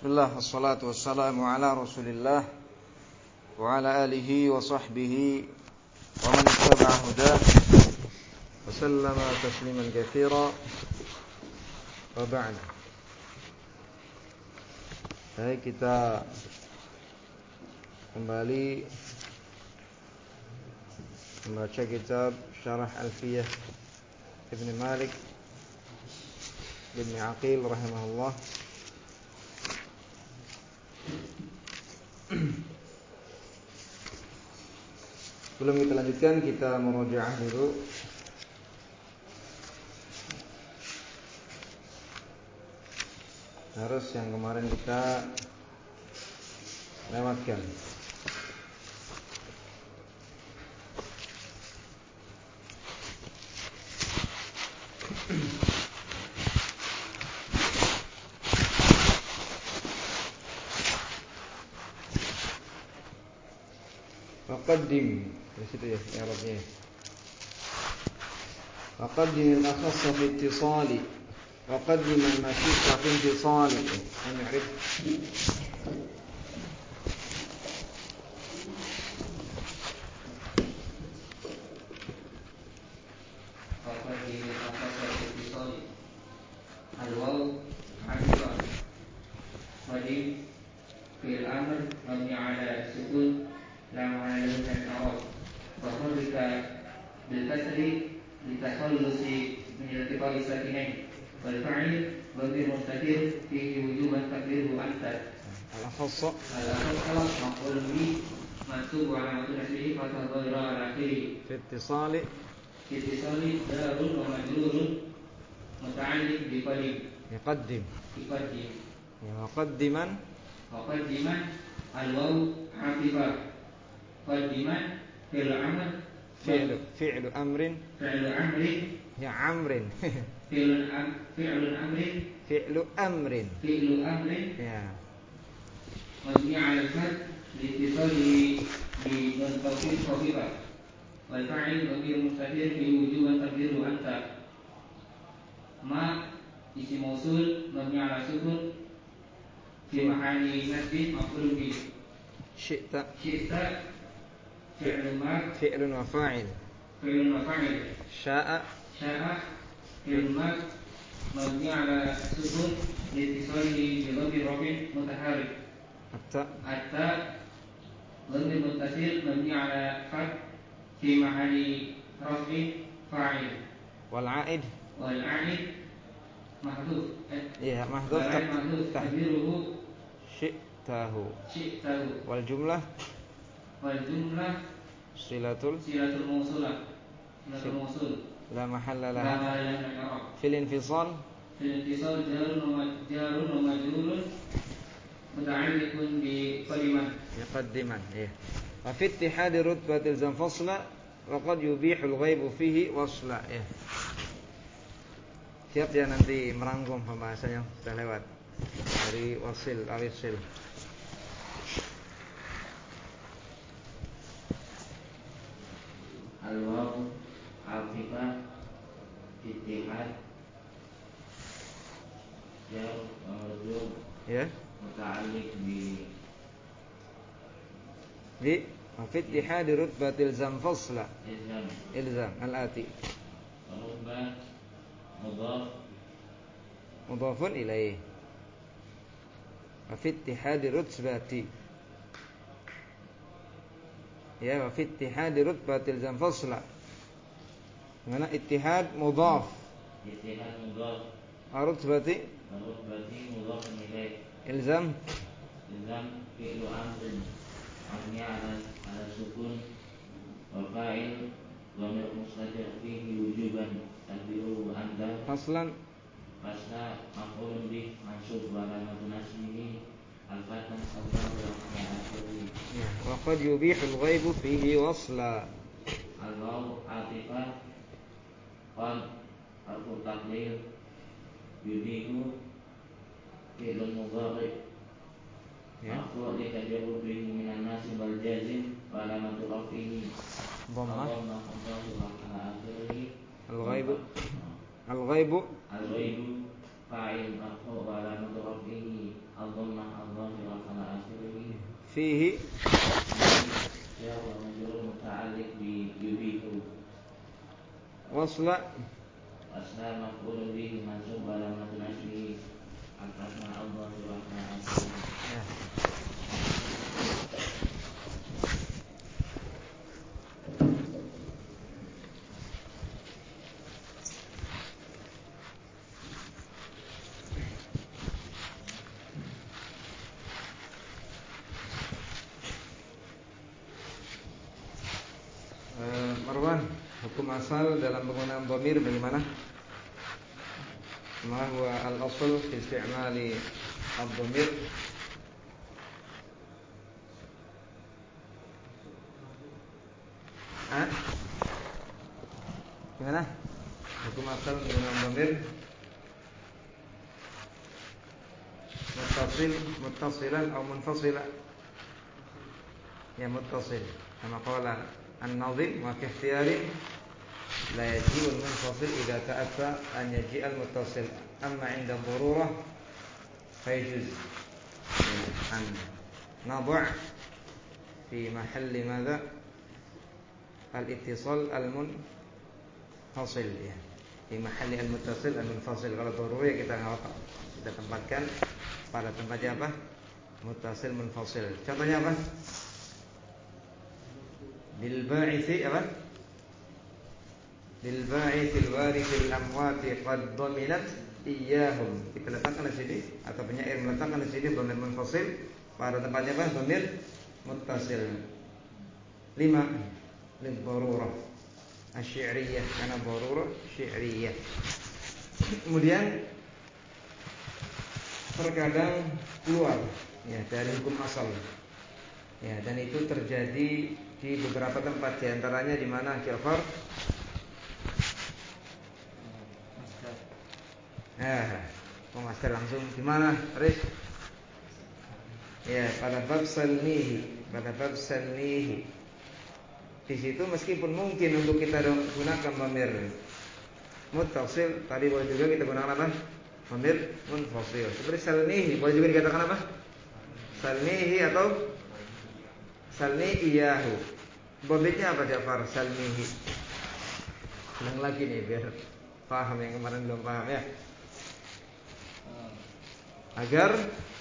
Bismillah, wassalatu wassalamu ala rasulillah wa ala alihi wa sahbihi wa man ittaba'a hudah wa sallama tasliman katsira wa ba'd. Baik, kita kembali membaca kitab Syarah Alfiyah Ibn Malik Ibn Aqil rahimahullah. Sebelum kita lanjutkan, kita murojaah dulu. Harus yang kemarin kita lewatkan. Faqaddim, di situ ya i'rabnya. Faqaddim al-akhassa fi ittisali wa qaddim al-mashiqa fi intisali. Na'rif. Faqaddim al-akhassa fi ittisali al-waw hamzah qadim fil amr mabni ala sukun la ma'ana lahu min al-i'rab wa hurrika bil kasri litakhallusi min iltiqa'i sakinain wal fa'il dhamir mustatir fihi wujuban taqdiruhu anta Al-akhassa maf'ulun bihi mansub wa alamatun nasbihi fathah dhahira ala akhirih fi ittisali darun wa majrurun muta'alliq bi qadim yaqaddim ya waqaddiman al-waw hafifah qaddiman fi'lu amr fi'lu amrin ya amrin fi'lu amrin ya mabni 'ala al-fath liittisalihi bi nun tawkid khafifah wal fa'il dhamir mustatir fi wujuban taqdiruhu anta ma isim mausul mabni 'ala sukun fi mahalli nasbin maf'ulun bihi syi'ta fi'lun ma fi'lun wa fa'il sya'a fi'lun ma mabni 'ala sukun liittisalihi bi dhamir raf'in mutaharrik atta dhamir muttasil mabni 'ala fath fi mahalli raf'in fa'il wal 'aid mahdhuf mahdhuf taqdiruhu syi'tahu wal jumlah silatul mausul la mahalla laha fil infisal jarun wa majrurun muta'alliqun bi qadiman yaqaddiman wa fi ittihadi rutbatil zam fasla wa qad yubihu al-ghaibu fihi wasla Siap ya nanti merangkum pembahasan yang sudah lewat dari wasil awisil. Al-waw hafifah ittihad jar majrur muta'alliq bi wa fi ittihadi rutbatil zam fasla ilzam al-ati mudhafun ilaih wa fi ittihadi rutbati wa fi ittihadi rutbatil zam fasla mana ittihad mudhaf rutbati mudhafun ilaih ilzam fi'lu amrin mabni ala sukun wa fa'il dhamir mustatir fihi wujuban taqdiruhu anta fasla maf'ulun bih mansub wa alamatun nasbihi al-fathah wa qad yubihu al-ghaibu fihi wasla al-waw atifah qad harfu taqdir yubihu fi'lun mudhari maf'ul litajarrud bihi minan nasib wal jazm wa alamatu rafihi dhammah al-ghaibu fa'il marfu' wa alamatu rafihi al-dhammah fihi ya wa majrur muta'alliq bi yubihu wasla asna maf'ul bihi mansub alamat nasbi al-asma Allah wa ya. Marwan, hukum asal dalam penggunaan dhamir bagaimana? Ma huwa al-asl fi isti'mali ad-dhamir? Gimana? Hukum asal penggunaan dhamir? Muttasilan atau munfasilan? Ya muttasil. Kama qala An-Nazim wa fi ikhtiyari la yajibu al-munfasil idza ta'atta an yaji'a al-muttasil amma 'inda ad-darurah fa yajuz an nad'a fi mahalli madha al-ittisal al-munfasil ya fi mahalli al-muttasil al-munfasil. Kalau darurah ya kita tempatkan pada tempatnya apa? Muttasil munfasil. Contohnya apa? Bil ba'ithi apa? Bil ba'ithil warithil amwati qad dominat iyyahum. Kita letakkan di sini atau penyair meletakkan di sini dhamir munfasil pada tempatnya apa? Dhamir muttasil. 5 lil darurah asy-syi'riyah karena darurah syi'riyah. Kemudian terkadang keluar ya dari hukum asal. Ya, dan itu terjadi di beberapa tempat, di antaranya di mana Ja'far? Master langsung di mana? Riz? Ya, pada bab salnihi, Di situ meskipun mungkin untuk kita gunakan dhamir muttasil, tadi boleh juga kita gunakan apa? Dhamir munfasil. Seperti salnihi, boleh juga dikatakan apa? Salnihi atau salni iyahu. Bobitnya apa Ja'far? Salnihi. Ulang lagi nih biar paham yang kemarin belum paham ya. Agar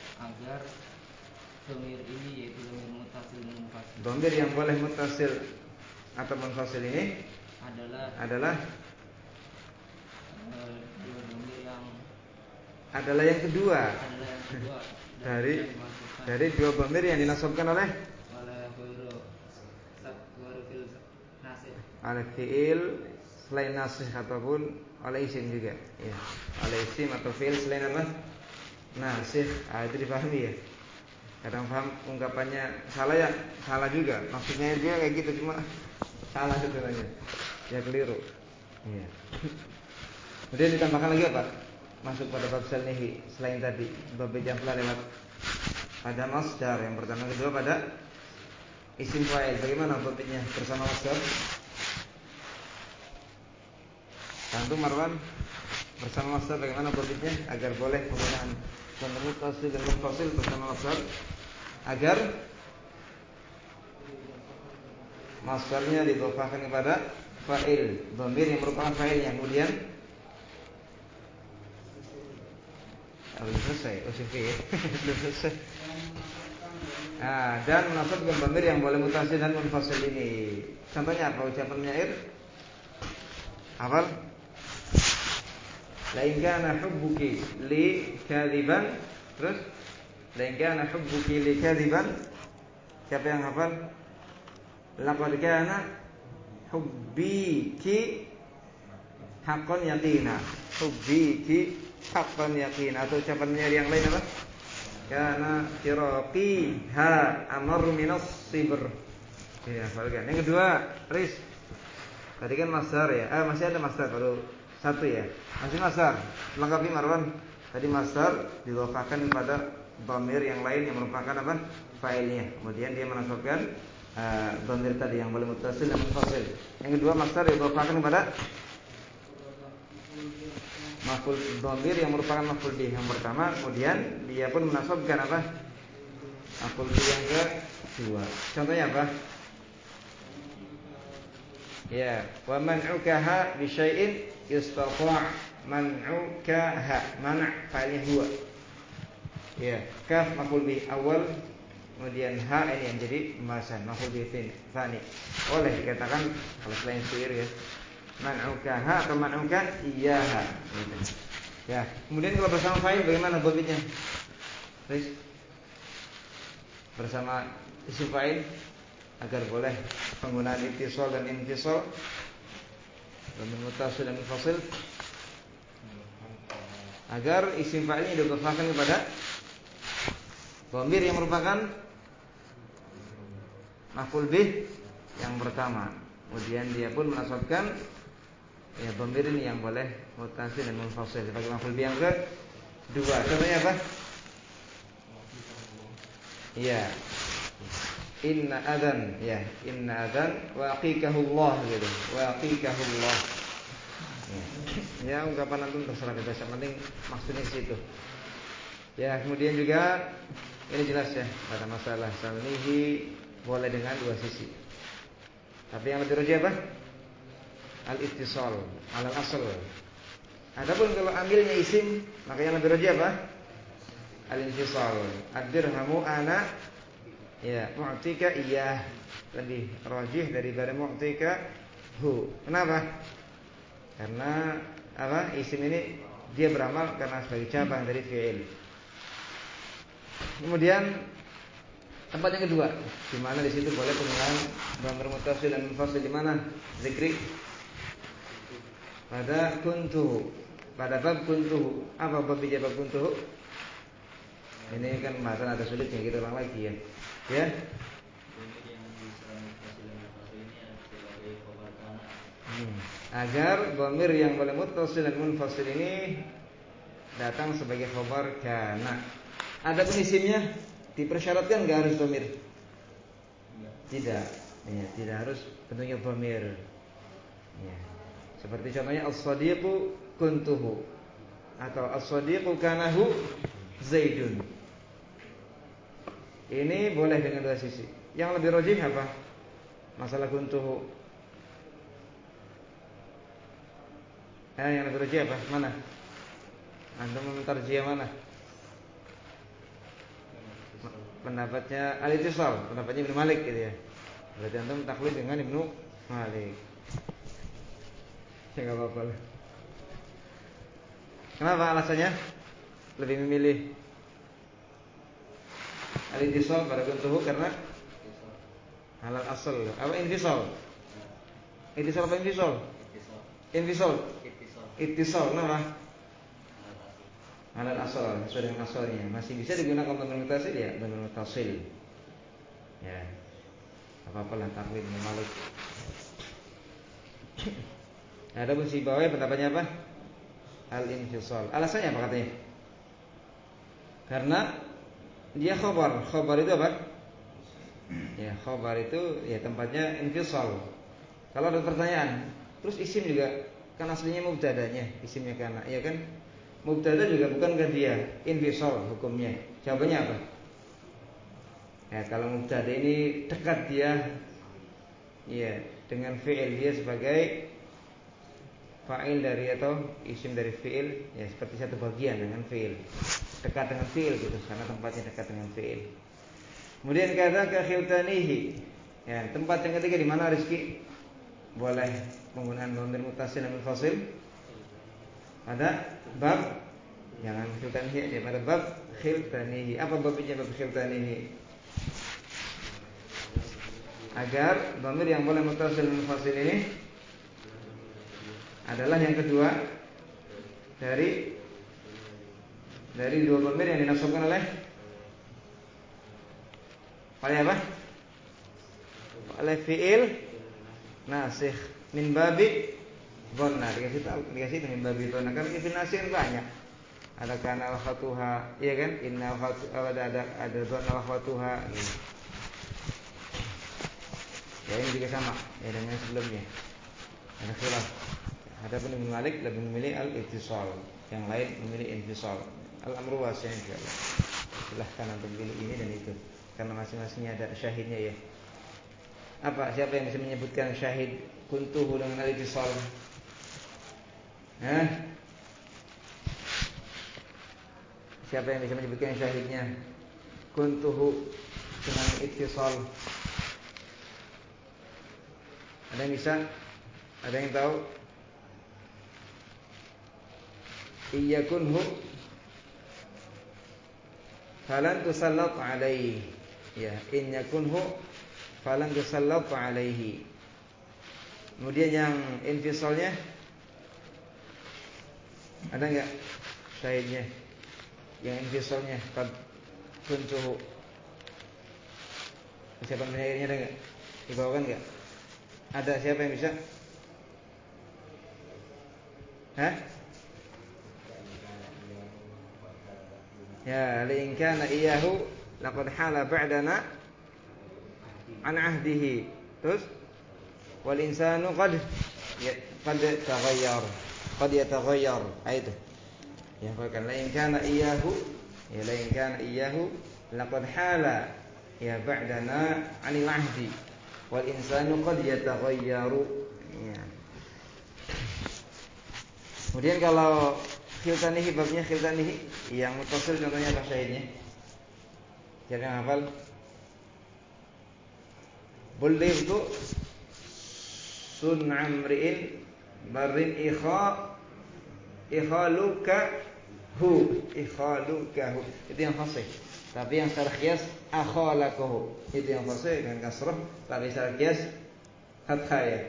dhamir ini yaitu dhamir muttasil dan munfasil. Dhamir yang boleh muttasil atau munfasil ini adalah yang kedua dari dua dhamir yang dinasabkan oleh fi'il selain nasih ataupun oleh isim juga ya. Oleh isim atau fi'il selain apa? Nasih. Itu dipahami ya. Kadang paham ungkapannya salah ya, salah juga. Maksudnya dia kayak gitu cuma salah sebenarnya. Ya keliru. Iya. Kemudian ditambahkan lagi apa? Masuk pada bab salnihi selain tadi bab yang telah lewat pada masdar yang pertama kedua pada isim fa'il. Bagaimana babnya bersama masdar? Tentu Marwan bersama masdar bagaimana babnya agar boleh penggunaan dhamir muttasil dan munfasil bersama masdar agar masdarnya didhofahkan kepada fa'il, dhamir yang merupakan fa'il yang kemudian belum selesai, belum selesai. Dan menasabkan dhamir yang boleh muttasil dan munfasil ini. Contohnya apa ucapan penyair? Hafal? La in kana hubbuki li kadiban. Terus la in kana hubbuki li kadiban. Siapa yang hafal? Laqad kana hubbiki haqqan yaqina. Hubbiki haqqan yaqina. Atau ucapan penyair yang lain apa? Kana firaqiha amar minas sibr. Ya, hafalkan. Yang kedua, Riz. Tadi kan masdar ya. Masih ada masdar baru satu ya. Masih masdar. Lengkapi Marwan. Tadi masdar didhofahkan kepada dhamir yang lain yang merupakan apa? Fa'ilnya. Kemudian dia menasabkan dhamir tadi yang boleh muttasil dan munfasil. Yang kedua masdar didhofahkan kepada maf'ul dhamir yang merupakan maf'ul bih yang pertama. Kemudian dia pun menasabkan apa? Maf'ul bih yang kedua. Contohnya apa? Ya, wa man'ukaha bi syai'in yustata' man'ukaha. Man' fa'ilnya huwa. Ya, kaf maf'ul bih awal, kemudian ha ini yang jadi pembahasan maf'ul bih tsani. Boleh dikatakan kalau selain fi'il ya. Man'ukaha atau man'uka iyaha. Gitu. Ya, kemudian kalau bersama fa'il bagaimana babitnya? Please. Bersama isim fa'il agar boleh penggunaan ittisal dan infisal, dhamir muttasil dan munfasil, agar isim fa'ilnya didhofahkan kepada dhamir yang merupakan maf'ul bih yang pertama. Kemudian dia pun menasabkan ya dhamir ini yang boleh muttasil dan munfasil sebagai maf'ul bih yang kedua. Contohnya apa? Iya. Inna adzan, ya, inna adzan waqiqahullah gitu. Waqiqahullah. Ya, ungkapan antum terserah bebas, yang penting maksudnya ke situ. Ya, kemudian juga ini jelas ya pada masalah salnihi boleh dengan dua sisi. Tapi yang lebih rajih apa? Al-ittisal, alal asal. Adapun kalau ambilnya isim, maka yang lebih rajih apa? Al-infisal. Ad-dirhamu ana ya mu'tika iyah, lebih rajih daripada mu'tika hu. Kenapa? Karena apa? Isim ini dia beramal karena sebagai cabang dari fi'il. Kemudian tempat yang kedua, di mana di situ boleh penggunaan dhamir muttasil dan munfasil di mana? Zikri pada kuntuhu, pada bab kuntuhu. Apa bab bab kuntuhu? Ini kan pembahasan agak sulit ya, kita ulang lagi ya. Ya. Agar dhamir yang boleh muttasil dan munfasil ini datang sebagai khabar kana. Adapun isimnya dipersyaratkan enggak harus dhamir? Tidak. Ya, tidak harus bentuknya dhamir. Ya. Seperti contohnya as-sadiqu kuntuhu atau as-sadiqu kanahu Zaidun. Ini boleh dengan dua sisi. Yang lebih rajih apa? Masalah kuntuhu. Yang lebih rajih apa? Mana? Anda mentarjih mana? Pendapatnya Al-Ittisal, pendapatnya Ibnu Malik gitu ya. Berarti antum taklid dengan Ibnu Malik. Ya enggak apa-apa lah. Kenapa alasannya? Lebih memilih Al-Ittisal pada kuntuhu karena halal asal. Apa infisal? Ittisal apa infisal? Infisal. Ittisal nama halal asal, sesuai dengan asalnya. Masih bisa digunakan untuk mutasil ya, dengan mutasil. Ya. Apa-apalah taklid Ibnu Malik. Ada pun si Bawawi pendapatnya apa? Al-infisal. Alasannya apa katanya? Karena dia khabar. Khabar itu apa? Ya, khabar itu ya tempatnya infisal. Kalau ada pertanyaan, terus isim juga kan aslinya mubtadanya, isimnya kana, ya kan? Mubtada juga bukankah dia infisal hukumnya? Jawabannya apa? Ya, kalau mubtada ini dekat dia ya dengan fi'il, dia sebagai fa'il dari atau isim dari fi'il, ya seperti satu bagian dengan fi'il. Dekat dengan fi'il gitu, karena tempatnya dekat dengan fi'il. Kemudian kata kakhiltanihi. Ya, tempat yang ketiga di mana Rizki boleh penggunaan dhamir muttasil dan munfasil? Pada bab jangan khiltanihi ya, pada bab khiltanihi. Apa babnya bab khiltanihi? Agar dhamir yang boleh muttasil dan munfasil ini adalah yang kedua dari dua dhamir yang dinasabkan oleh apa? Oleh fi'il nasikh min babi dhanna. Dikasih min babi dhanna. Kan fi'il nasikh banyak. Ada kana al-khatuha, iya kan? Inna ada dhanna al-khatuha. Ya ini juga sama ya dengan sebelumnya. Ada khilaf. Adapun Ibnu Malik lebih memilih al-ittisal, yang lain memilih infisal. Al-amru wasi' insyaallah. Silahkan untuk pilih ini dan itu. karena masing-masingnya ada syahidnya ya. Apa? Siapa yang bisa menyebutkan syahid kuntuhu dengan al-ittisal? Siapa yang bisa menyebutkan syahidnya kuntuhu dengan ittisal? Ada yang bisa? Ada yang tahu? Iyakunhu falan tusallat alaihi. Ya, in yakunhu falan tusallat alaihi. Kemudian yang infisalnya ada enggak syahidnya? Yang infisalnya qad kuntuhu. Siapa penyairnya ada enggak? Dibawakan enggak? Ada siapa yang bisa? Ya, in kana iyyahu laqad hala ba'dana an ahdihi. Terus wal insanu qad taghayyar. Qad yataghayyar. Itu. Ya, bahkan la in kana iyyahu, ya la in kana iyyahu laqad hala ya ba'dana 'anil ahdi. Wal insanu qad yataghayyaru. Ya. Kemudian kalau khiltanihi, babnya khiltanihi yang mutasil contohnya apa syahidnya? Siapa yang hafal? Bulightu sun amri'in barrin ikhalukahu. Itu yang fasih. Tapi yang secara qiyas akhalakahu. Itu yang fasih dengan kasrah, tapi secara qiyas fathah ya.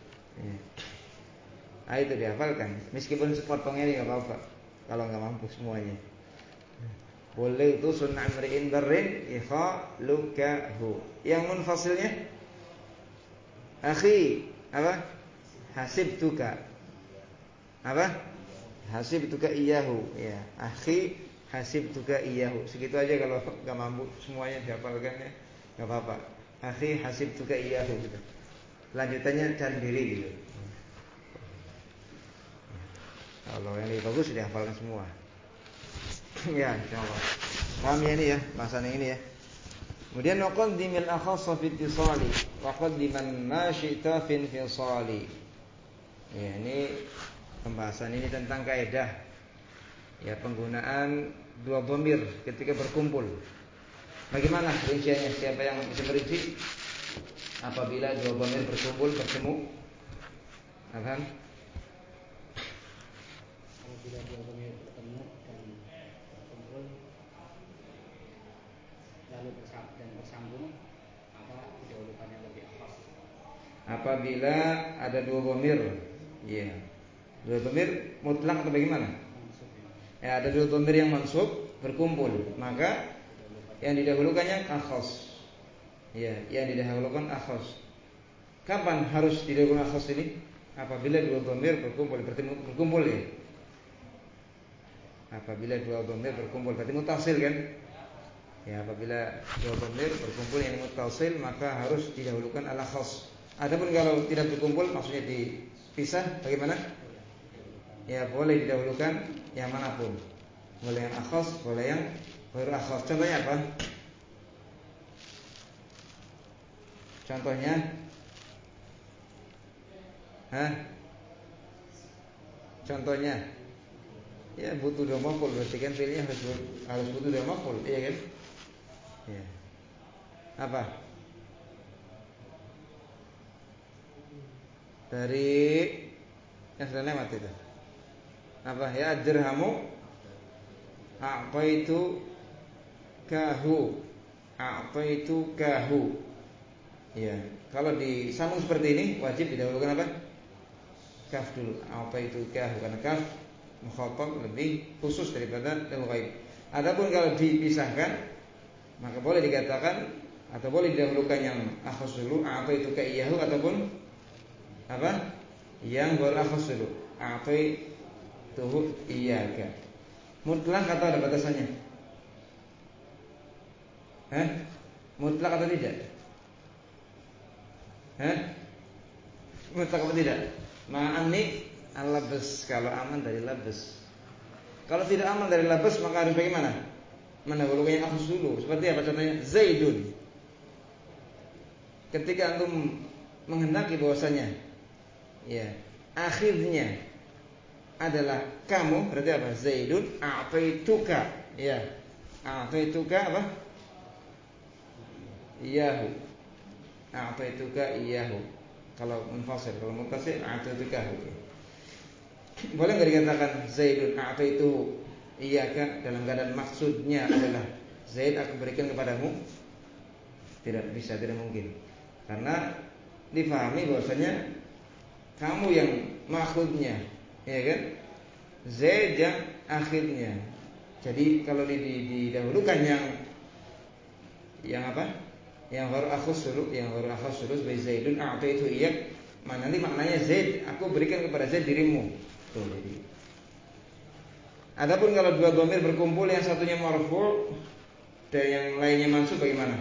Itu dihafalkan. Meskipun sepotongnya ini enggak apa-apa kalau enggak mampu semuanya. Boleh itu sunnah amri'in barrin ikhalukahu. Yang munfasilnya akhi apa? Hasibtuka. Apa? Hasibtuka iyyahu. Ya, akhi hasibtuka iyyahu. Segitu aja kalau enggak mampu semuanya dihafalkan ya. Enggak apa-apa. Akhi hasibtuka iyyahu gitu. Lanjutannya cari diri gitu. Kalau yang lebih bagus sudah hafalkan semua. Ya, insyaallah. Paham ya ini ya, bahasan yang ini ya. Kemudian waqaddimil akhassa fi ittisali wa qaddiman ma syi'ta fi infisali. Ya, ini pembahasan ini tentang kaidah ya penggunaan dua dhamir ketika berkumpul. Bagaimana rinciannya? Siapa yang bisa merinci? Apabila dua dhamir berkumpul bertemu, akan apabila dua dhamir bertemu dan berkumpul lalu bersambung, maka didahulukan yang lebih akhas. Apabila ada dua dhamir, ya. Dua dhamir mutlak atau bagaimana? Ya, ada dua dhamir yang mansub berkumpul, maka yang didahulukannya akhas. Ya, yang didahulukan akhas. Kapan harus didahulukan akhas ini? Apabila dua dhamir berkumpul ya. Apabila dua dhamir berkumpul berarti mutasil kan? Ya, apabila dua dhamir berkumpul yang mutasil maka harus didahulukan al-akhas. Adapun kalau tidak berkumpul maksudnya dipisah bagaimana? Ya, boleh didahulukan yang manapun. Boleh yang akhas, boleh yang ghairu akhas. Contohnya apa? Contohnya Contohnya ya butuh dua maf'ul, berarti kan fi'ilnya harus butuh dua maf'ul, iya kan? Ya. Apa? Dari yang sudah lewat itu. Apa? Ya dirhamu a'taitu kahu. Ya, kalau disambung seperti ini wajib didahulukan apa? Kaf dulu. A'taitu kahu, karena kaf mukhatab lebih khusus daripada al-ghaib. Adapun kalau dipisahkan maka boleh dikatakan atau boleh didahulukan yang akhas dulu, a'taitu ka iyyahu, ataupun apa? Yang baru akhas dulu, a'taituhu iyyaka. Mutlak atau ada batasannya? Mutlak atau tidak? Mutlak atau tidak? Ma'ani al-labas, kalau aman dari labas. Kalau tidak aman dari labas maka harus bagaimana? mendahulukan yang akhus dulu. Seperti apa contohnya? Zaidun. Ketika antum menghendaki bahwasanya ya akhirnya adalah kamu, berarti apa? Zaidun a'taituka. Ya. A'taituka apa? Iyahu. A'taituka iyahu. Kalau munfasil, kalau muttasil a'taituka. Boleh enggak dikatakan Zaidun a'taitu iyaka dalam keadaan maksudnya adalah Zaid aku berikan kepadamu? Tidak bisa, tidak mungkin. Karena difahami bahwasanya kamu yang maksudnya, ya kan? Zaid yang akhirnya. Jadi kalau didahulukan yang apa? Yang baru akhus dulu sebagai Zaidun a'taitu iyak, nanti maknanya Zaid aku berikan kepada Zaid dirimu. Tuh, jadi. Adapun kalau dua dhamir berkumpul yang satunya marfu' dan yang lainnya mansub bagaimana?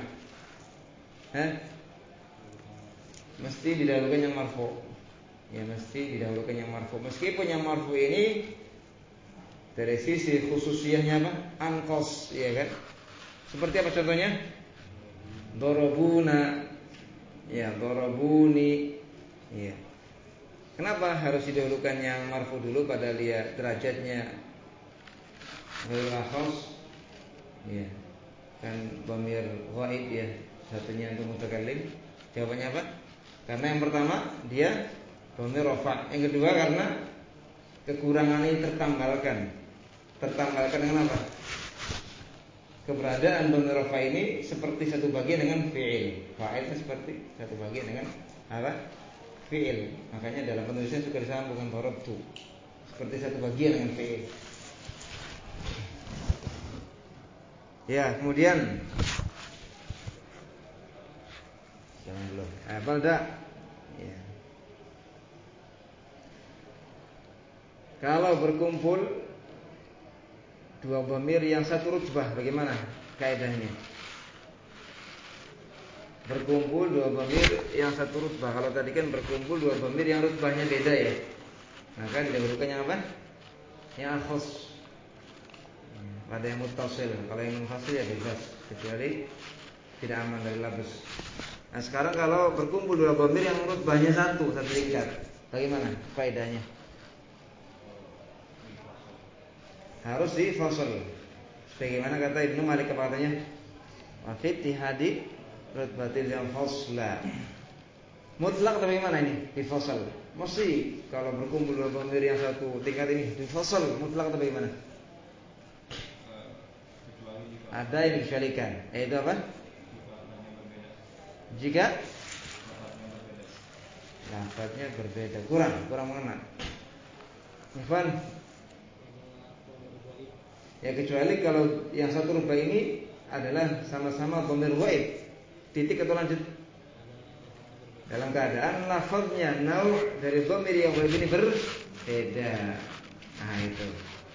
Mesti didahulukan yang marfu'. Ya mesti didahulukan yang marfu'. Meskipun yang marfu' ini dari sisi khususiyahnya apa? Anqas, ya kan? Seperti apa contohnya? Darabuna. Ya, darabuni. Ya. Kenapa harus didahulukan yang marfu' dulu padahal dia derajatnya ghairul akhas? Ya. Kan dhamir ghaib ya, satunya untuk mutakallim. Jawabannya apa? Karena yang pertama dia dhamir rafa', yang kedua karena kekurangan ini tertanggalkan. Tertanggalkan dengan apa? Keberadaan dhamir rafa' ini seperti satu bagian dengan fi'il. Fa'il itu seperti satu bagian dengan apa? Fi'il. Makanya dalam penulisan suka disambungkan darabtu. Seperti satu bagian dengan fi'il. Ya, kemudian jangan belum. Balda. Ya. Kalau berkumpul dua dhamir yang satu rutbah, bagaimana kaidahnya? Berkumpul dua dhamir yang satu rutbah. Kalau tadi kan berkumpul dua dhamir yang rutbahnya beda ya. Maka didahulukan yang apa? Yang akhas. Pada yang muttasil. Kalau yang munfasil ya bebas, kecuali tidak aman dari labes. Nah sekarang kalau berkumpul dua dhamir yang rutbahnya satu tingkat, bagaimana kaidahnya? Harus difasal. Sebagaimana kata Ibnu Malik katanya, wa fi ittihadi rutbatil yang fasla. Mutlak atau bagaimana ini? Difasal. Mesti kalau berkumpul dua dhamir yang satu tingkat ini difasal, mutlak atau bagaimana? Ada yang dikecualikan, yaitu apa? Jika lafadznya berbeda, kurang mengena. Irfan. Ya kecuali kalau yang satu rubah ini adalah sama-sama dhamir ghaib, titik atau lanjut. Dalam keadaan lafadznya nau' dari dhamir yang ghaib ini berbeda. Nah itu.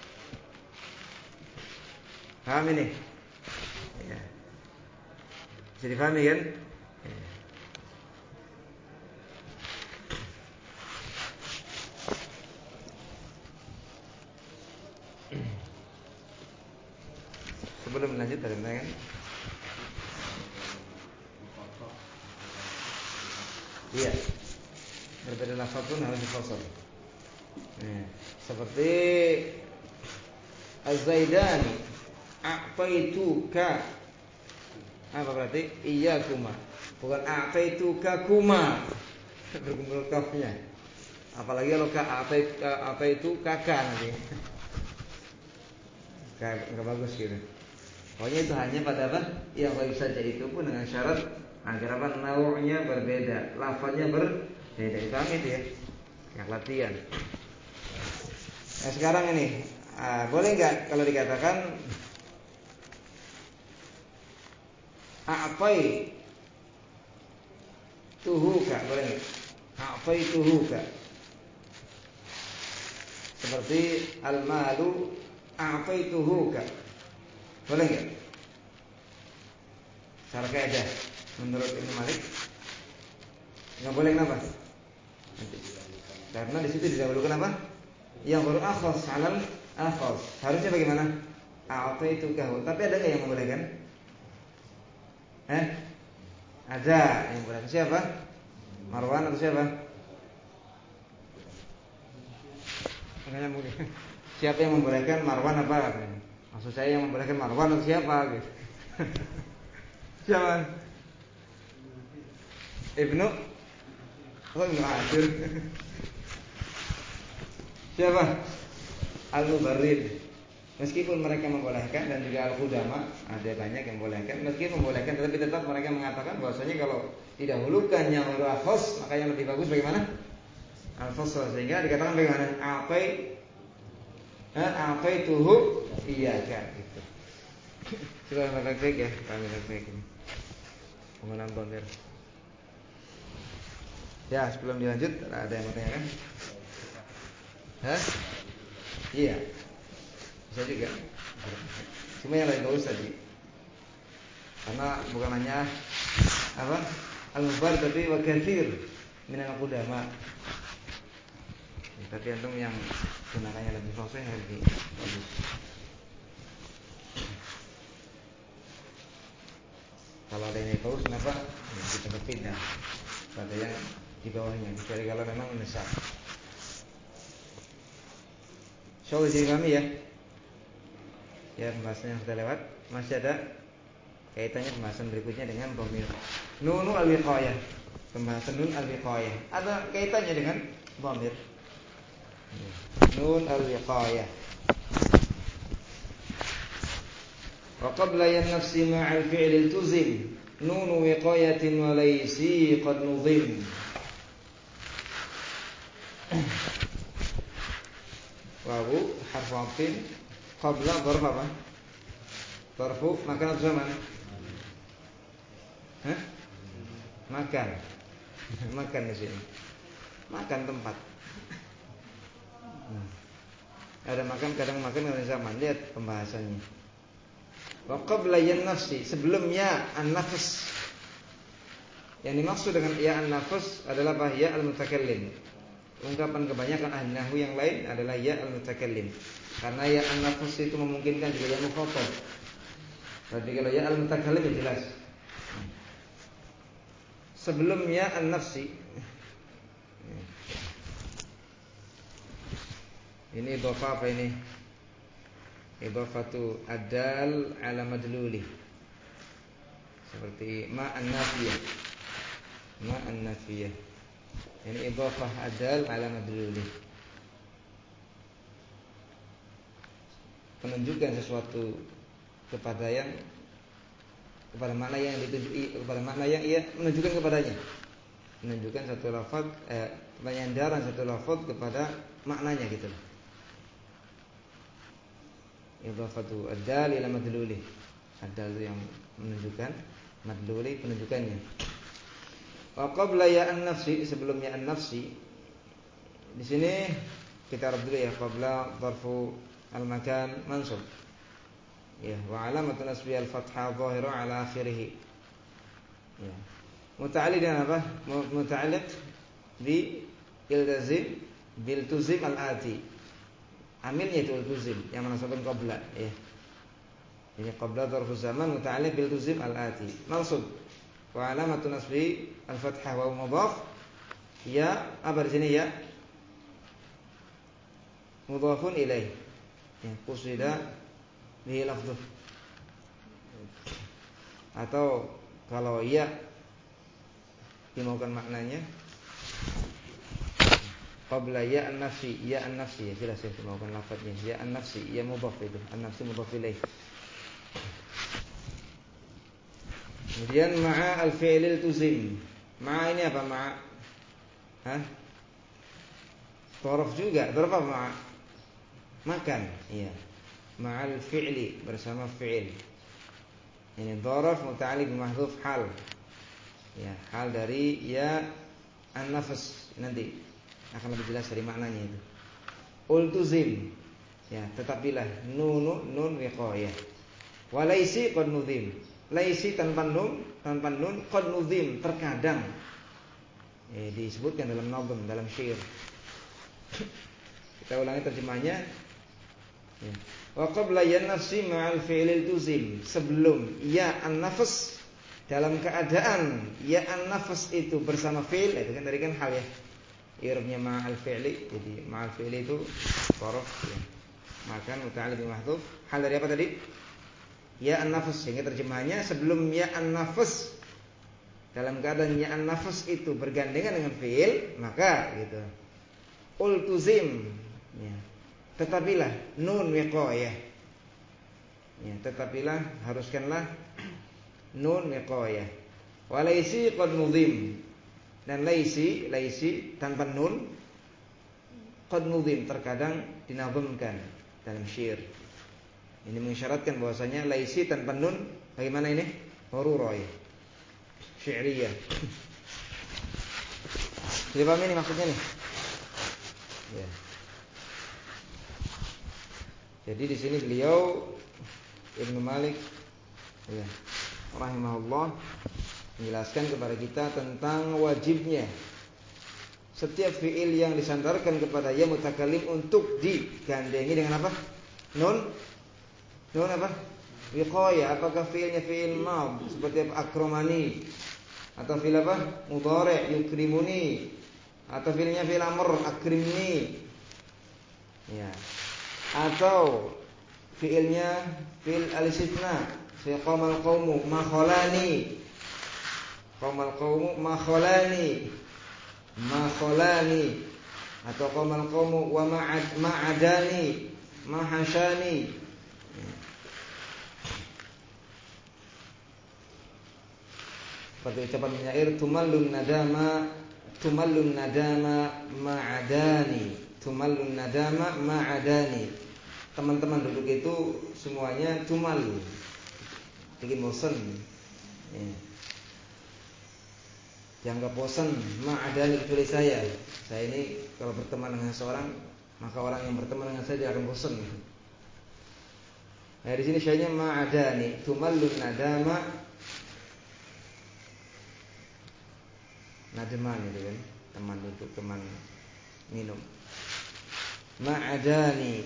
Paham ini? Ya. Bisa dipahami kan? Ya. Sebelum lanjut ada pertanyaan? Iya. Berbeda lafaz pun harus difasal. Nah, seperti Az-Zaidani a'taituka. Apa berarti? Iyakuma. Bukan a'taituka kuma. Berkumpul kafnya. Apalagi kalau a'taitu kakak nanti. Enggak bagus gitu. Pokoknya itu hanya pada apa? Yang baik saja, itu pun dengan syarat agar apa? Nau'nya berbeda, lafaznya berbeda. Paham itu ya? Yang latihan. Nah sekarang ini boleh nggak kalau dikatakan a'fai tuhuka, boleh nggak? A'fai tuhuka. Seperti al-malu a'fai tuhuka. Boleh nggak? Secara kaidah menurut Ibnu Malik nggak boleh, kenapa? Karena di situ didahulukan apa? Yang baru akhas alal akhas. Harusnya bagaimana? a'taitukahu. Tapi ada enggak yang membolehkan? Ada yang membolehkan. Siapa? Marwan atau siapa? Makanya mungkin siapa yang membolehkan, Marwan apa? Maksud saya yang membolehkan Marwan atau siapa gitu. Siapa? Ibnu Ashur. Siapa? Al-Mubarrid. Meskipun mereka membolehkan dan juga Al-Qudama, ada banyak yang membolehkan. Meskipun membolehkan, tetapi tetap mereka mengatakan bahwasanya kalau didahulukan yang al-khas, maka yang lebih bagus bagaimana? Al-fasl. Sehingga dikatakan bagaimana? A'taituhu iyyaka gitu. Silakan baik ya, kami baik ini. Penggunaan dhamir. Ya, sebelum dilanjut ada yang mau tanyakan? Iya. Bisa juga. Cuma yang lain bagus tadi. Karena bukan hanya al-mubar tapi wa katsir min al-qudama. Tapi antum yang gunakannya lebih fasih lebih bagus. Kalau ada yang bagus kenapa? Ya, kita berpindah pada yang di bawahnya. Kecuali kalau memang mendesak. Insyaallah jadi kami ya. Ya, pembahasan yang sudah lewat masih ada kaitannya pembahasan berikutnya dengan dhamir. Nunu al-wiqayah. Pembahasan nun al-wiqayah ada kaitannya dengan dhamir. Nun al-wiqayah. Wa qabla an-nafsi ma'al fi'l tuzim nun wiqayatin wa laysi qad nuzim. Wawu harfu 'athfin qabla dharf apa? Dharfu makan atau zaman? Makan. Makan di sini. Makan tempat. Ada makan, kadang makan, kadang zaman. Lihat pembahasannya. Wa qabla an-nafsi, sebelumnya an-nafs. Yang dimaksud dengan ya an-nafs adalah apa? Ya al-mutakallim. Ungkapan kebanyakan ahli nahwu yang lain adalah ya al-mutakallim. Karena ya an-nafs itu memungkinkan juga ya mukhatab. Berarti kalau ya al-mutakallim ya jelas. Sebelumnya an-nafsi. Ini idhofah apa ini? Idhofatu ad-dal ala madluli. Seperti ma an-nafiyah. Ma an-nafiyah. Ini idhofah ad-dal ala madluli. Menunjukkan sesuatu kepada makna yang ditujuki, kepada makna yang ia menunjukkan kepadanya. Menunjukkan satu lafaz penyandaran satu lafaz kepada maknanya gitu. Idhafatu ad-dal ila madluli. Ad-dal itu yang menunjukkan, madluli penunjukannya. Wa qabla ya an-nafsi, sebelumnya an-nafsi. Di sini kita arab dulu ya, qabla dharfu al-makan mansub. Ya, wa alamatu nasbi al-fathah dhahira ala akhirih. Ya. Muta'alliq dengan apa? Muta'alliq bi iltazim bil tuzim al-ati. Amilnya itu iltuzim yang menasabkan qabla ya. Ini qabla dzarfu zaman muta'alliq bil tuzim al-ati. Mansub. Wa alamatu nasbi al-fathah wa mudhaf. Ya, apa di sini ya? Mudhafun ilaih. Ya, qusida bihi lafdhuh. Atau kalau ya dimaukan maknanya qabla ya an-nafsi, ya an-nafsi ya jelas ya dimaukan lafadznya ya an-nafsi, ya mudhaf itu, an-nafsi mudhaf ilaih. Kemudian ma'a al-fi'lil tuzim. Ma'a ini apa ma'a? Dhorf juga, dhorf apa ma'a? Makan, iya. Ma'al fi'li bersama fi'il. Ini dhorf muta'alliq bimahdhuf hal. Ya, hal dari ya an-nafs nanti akan lebih jelas dari maknanya itu. Ultuzim. Ya, tetapilah nun wiqayah. Wa laisi qad nuzim. Laisi tanpa nun qad nuzim terkadang disebutkan dalam nazm, dalam syair. Kita ulangi terjemahnya. Ya. Wa qabla yan-nafsi ma'al fi'lil tuzim. Sebelum ya an-nafs dalam keadaan ya an-nafs itu bersama fi'il, itu kan tadi kan hal ya. I'rabnya ma'al fi'li. Jadi ma'al fi'li itu dzarf ya. Maka muta'alliq bi mahdhuf. Hal dari apa tadi? Ya an-nafs. Sehingga terjemahannya sebelum ya an-nafs, dalam keadaan ya an-nafs itu bergandengan dengan fi'il, maka gitu. Ultuzim ya. Tetapilah nun wiqayah. Ya, tetapilah haruskanlah nun wiqayah. Wa laisi qad nudhim. Dan laisi tanpa nun qad nudhim terkadang dinazamkan dalam syair. Ini mengisyaratkan bahwasanya laisi tanpa nun bagaimana ini? Darurah ya. Syi'riyah. Jadi paham ini maksudnya nih? Ya. Jadi di sini beliau Ibnu Malik ya, rahimahullah menjelaskan kepada kita tentang wajibnya setiap fi'il yang disandarkan kepada ya mutakallim untuk digandengi dengan apa? Nun apa? Wiqayah. Apakah fi'ilnya fi'il madh seperti apa? Akramani, atau fi'il apa? Mudhari' yukrimuni, atau fi'ilnya fi'il amr akrimni ya, atau fi'ilnya fi'il al-istithna fi qamal qaumu ma khalani, qamal qaumu ma khalani, atau qamal qaumu wa ma'adani ma hashani. Seperti ucapan penyair tumallun nadama ma'adani. Teman-teman duduk itu semuanya tumal, bikin bosan ya. Dianggap bosan ma'adani kecuali saya ini kalau berteman dengan seorang, maka orang yang berteman dengan saya dia akan bosan. Nah di sini syairnya ma'adani, tumallun nadama nademan itu kan, teman duduk, teman minum. Ma'adani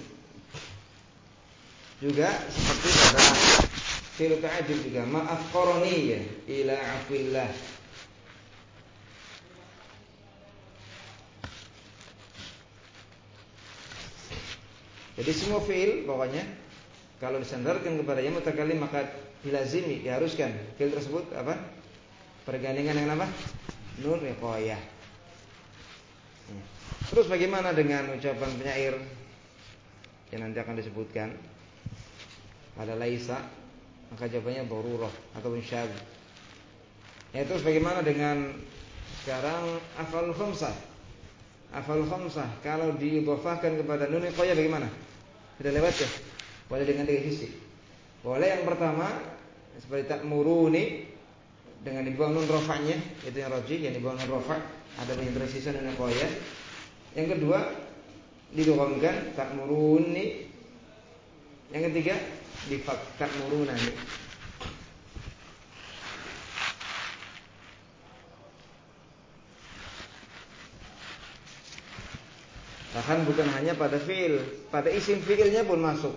juga seperti pada fi'il ta'ajjub juga ma'afqarani ya ila afillah. Jadi semua fi'il pokoknya kalau disandarkan kepada yang mutakallim maka dilazimi, diharuskan fi'il tersebut apa? Bergandengan dengan apa? Nun wiqayah. Terus bagaimana dengan ucapan penyair yang nanti akan disebutkan pada laisa? Maka jawabannya darurah atau syadz. Ya, terus bagaimana dengan sekarang af'alul khamsah? Af'alul khamsah kalau diidhafahkan kepada nun wiqayah bagaimana? Sudah lewat ya? Boleh dengan tiga sisi. Boleh yang pertama seperti ta'muruni dengan dibuang nun rafa'nya, itu yang rajih, yang dibuang nun rafa', ada yang tersisa nun wiqayah. Yang kedua didhamkan ta'muruni. Yang ketiga difat ta'murunani. Bahkan bukan hanya pada fi'il, pada isim fi'ilnya pun masuk.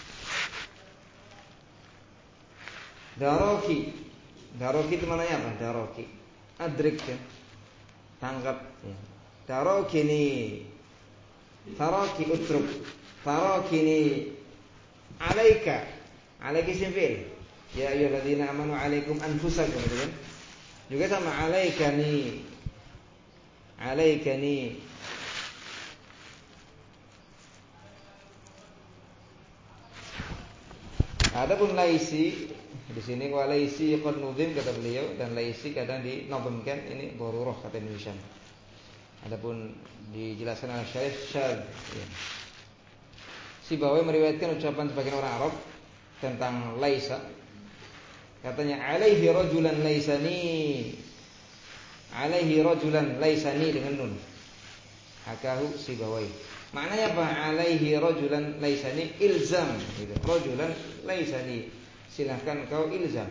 Daroki itu maknanya apa? Daroki adrik ya, tangkap ya. Darokini taraki utruk, tarakini alaika isim fi'il ya ayyuhalladzina amanu alaikum anfusakum gitu kan. Juga sama alaikani. Adapun laisi di sini wa laisi qad nudhim kata beliau, dan laisi kadang dinadhamkan, ini darurah kata Ibnu Hisham. Adapun dijelaskan oleh Syekh ya. Sibawi meriwayatkan ucapan sebagian orang Arab tentang laisa. Katanya alaihi rajulan laisani dengan nun. Hakahu Sibawi. Maknanya apa? Alaihi rajulan laisani ilzam gitu. Rajulan laisani, silahkan kau ilzam,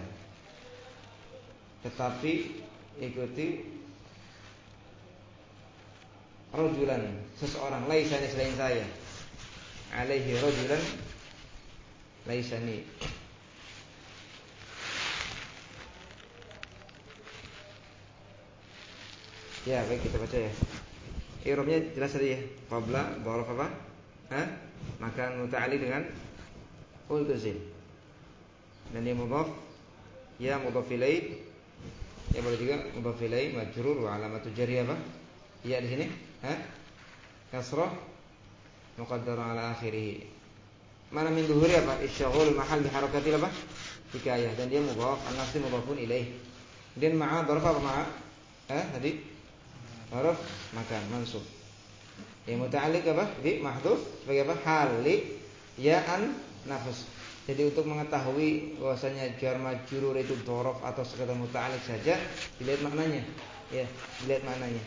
tetapi ikuti rajulan, seseorang laisani selain saya. Alaihi rajulan laisani. Ya, baik kita baca ya. I'rabnya jelas tadi ya. Qabla dzaraf apa? Maka muta'alliq dengan ultuzim. Dan yang mudhaf ya mudhaf ilaih. Ya boleh juga mudhaf ilaih majrur wa alamatu jarri apa? Ya di sini, kasrah muqaddarah ala akhirih. Mana min dhuhuri apa? Isyghul mahal bi harakatil apa? Hikayah, dan dia mudhaf, an-nafsi mudhafun ilaih. Kemudian ma'a dzaraf apa ma'a? Tadi harf makan mansub. Yang muta'alliq apa? Bi mahdhuf sebagai apa? Hal li ya'an nafs. Jadi untuk mengetahui bahwasanya jar majrur itu dzaraf atau sekadar muta'alliq saja, dilihat maknanya. Ya, dilihat maknanya.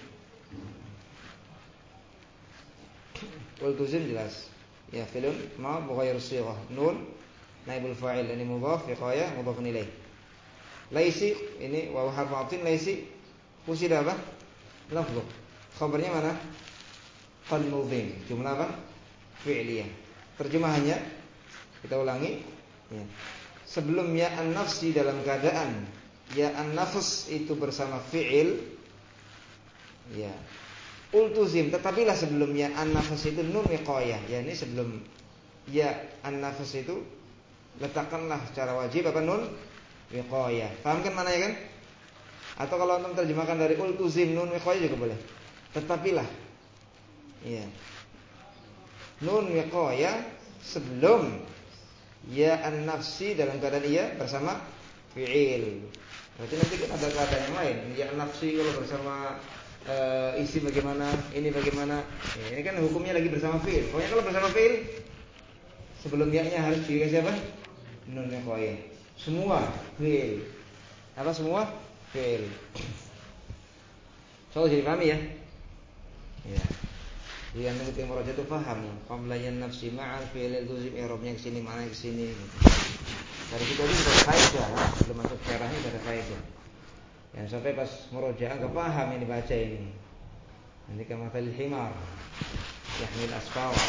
Wal tuzim jelas. Ya, filun ma bighair shighah. Nun naibul fa'il, ini mudhaf, hiqayah mudhafun ilaih. Laisi ini wa harfu 'atin, laisi usida apa? Lafdhu. Khabarnya mana? Qad mudhim. Jumlah apa? Fi'liyah. Terjemahannya kita ulangi ya. Sebelum ya an-nafsi dalam keadaan ya an-nafs itu bersama fi'il ya. Ultuzim, tetapilah sebelum ya an-nafs itu nun wiqayah. Ya ini sebelum ya an-nafs itu letakkanlah secara wajib apa nun wiqayah. Paham kan maknanya kan? Atau kalau antum terjemahkan dari ultuzim nun wiqayah juga boleh. Tetapilah. Iya. Nun wiqayah sebelum ya an-nafsi dalam keadaan ia bersama fi'il. Berarti nanti kan ada keadaan yang lain. Ya an-nafsi kalau bersama isi bagaimana, ini bagaimana. Ya, ini kan hukumnya lagi bersama fi'il. Pokoknya kalau bersama fi'il sebelum ya-nya harus dikasih apa? Nun wiqayah. Semua fi'il. Apa semua? Fi'il. So jadi pahami ya? Ya. Jadi anda ketika meraja itu paham. Qablayan nafsi ma'al fi'il tuzim i'rabnya ke sini, mana ke sini. Dari situ tadi sudah faedah, belum masuk syarahnya sudah ada faedah. Yang sampai pas meraja enggak paham yang dibaca ini. Nanti kamathal himar yahmil asfara.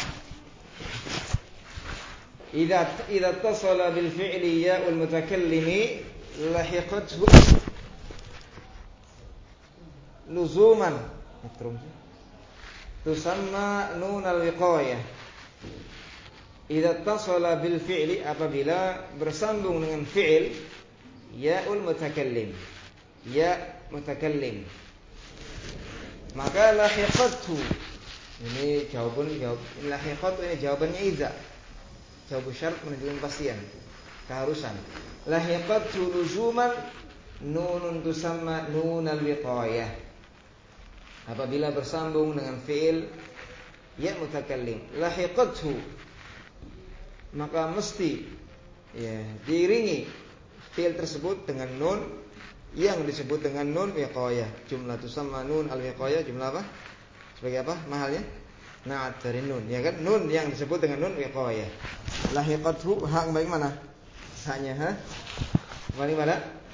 Idza ittasala bil fi'li ya'ul mutakallimi lahiqathu luzuman tusamma nun al-wiqayah. Idza tasala bil fi'li, apabila bersambung dengan fi'il ya'ul mutakallim, ya mutakallim, maka lahiqathu, ini jawaban lahiqathu, ini jawabannya idza, jawab syarat menunjukkan kepastian, keharusan. Lahiqathu luzuman nunun tusamma nun al-wiqayah, apabila bersambung dengan fi'il ya mutakallim, lahiqathu, maka mesti ya diiringi fi'il tersebut dengan nun yang disebut dengan nun wiqayah. Jumlah tusamma nun al-wiqayah, jumlah apa? Sebagai apa mahalnya? Na'at dari nun, ya kan? Nun yang disebut dengan nun wiqayah. Lahiqathu, hak bagaimana? Haknya kembali pada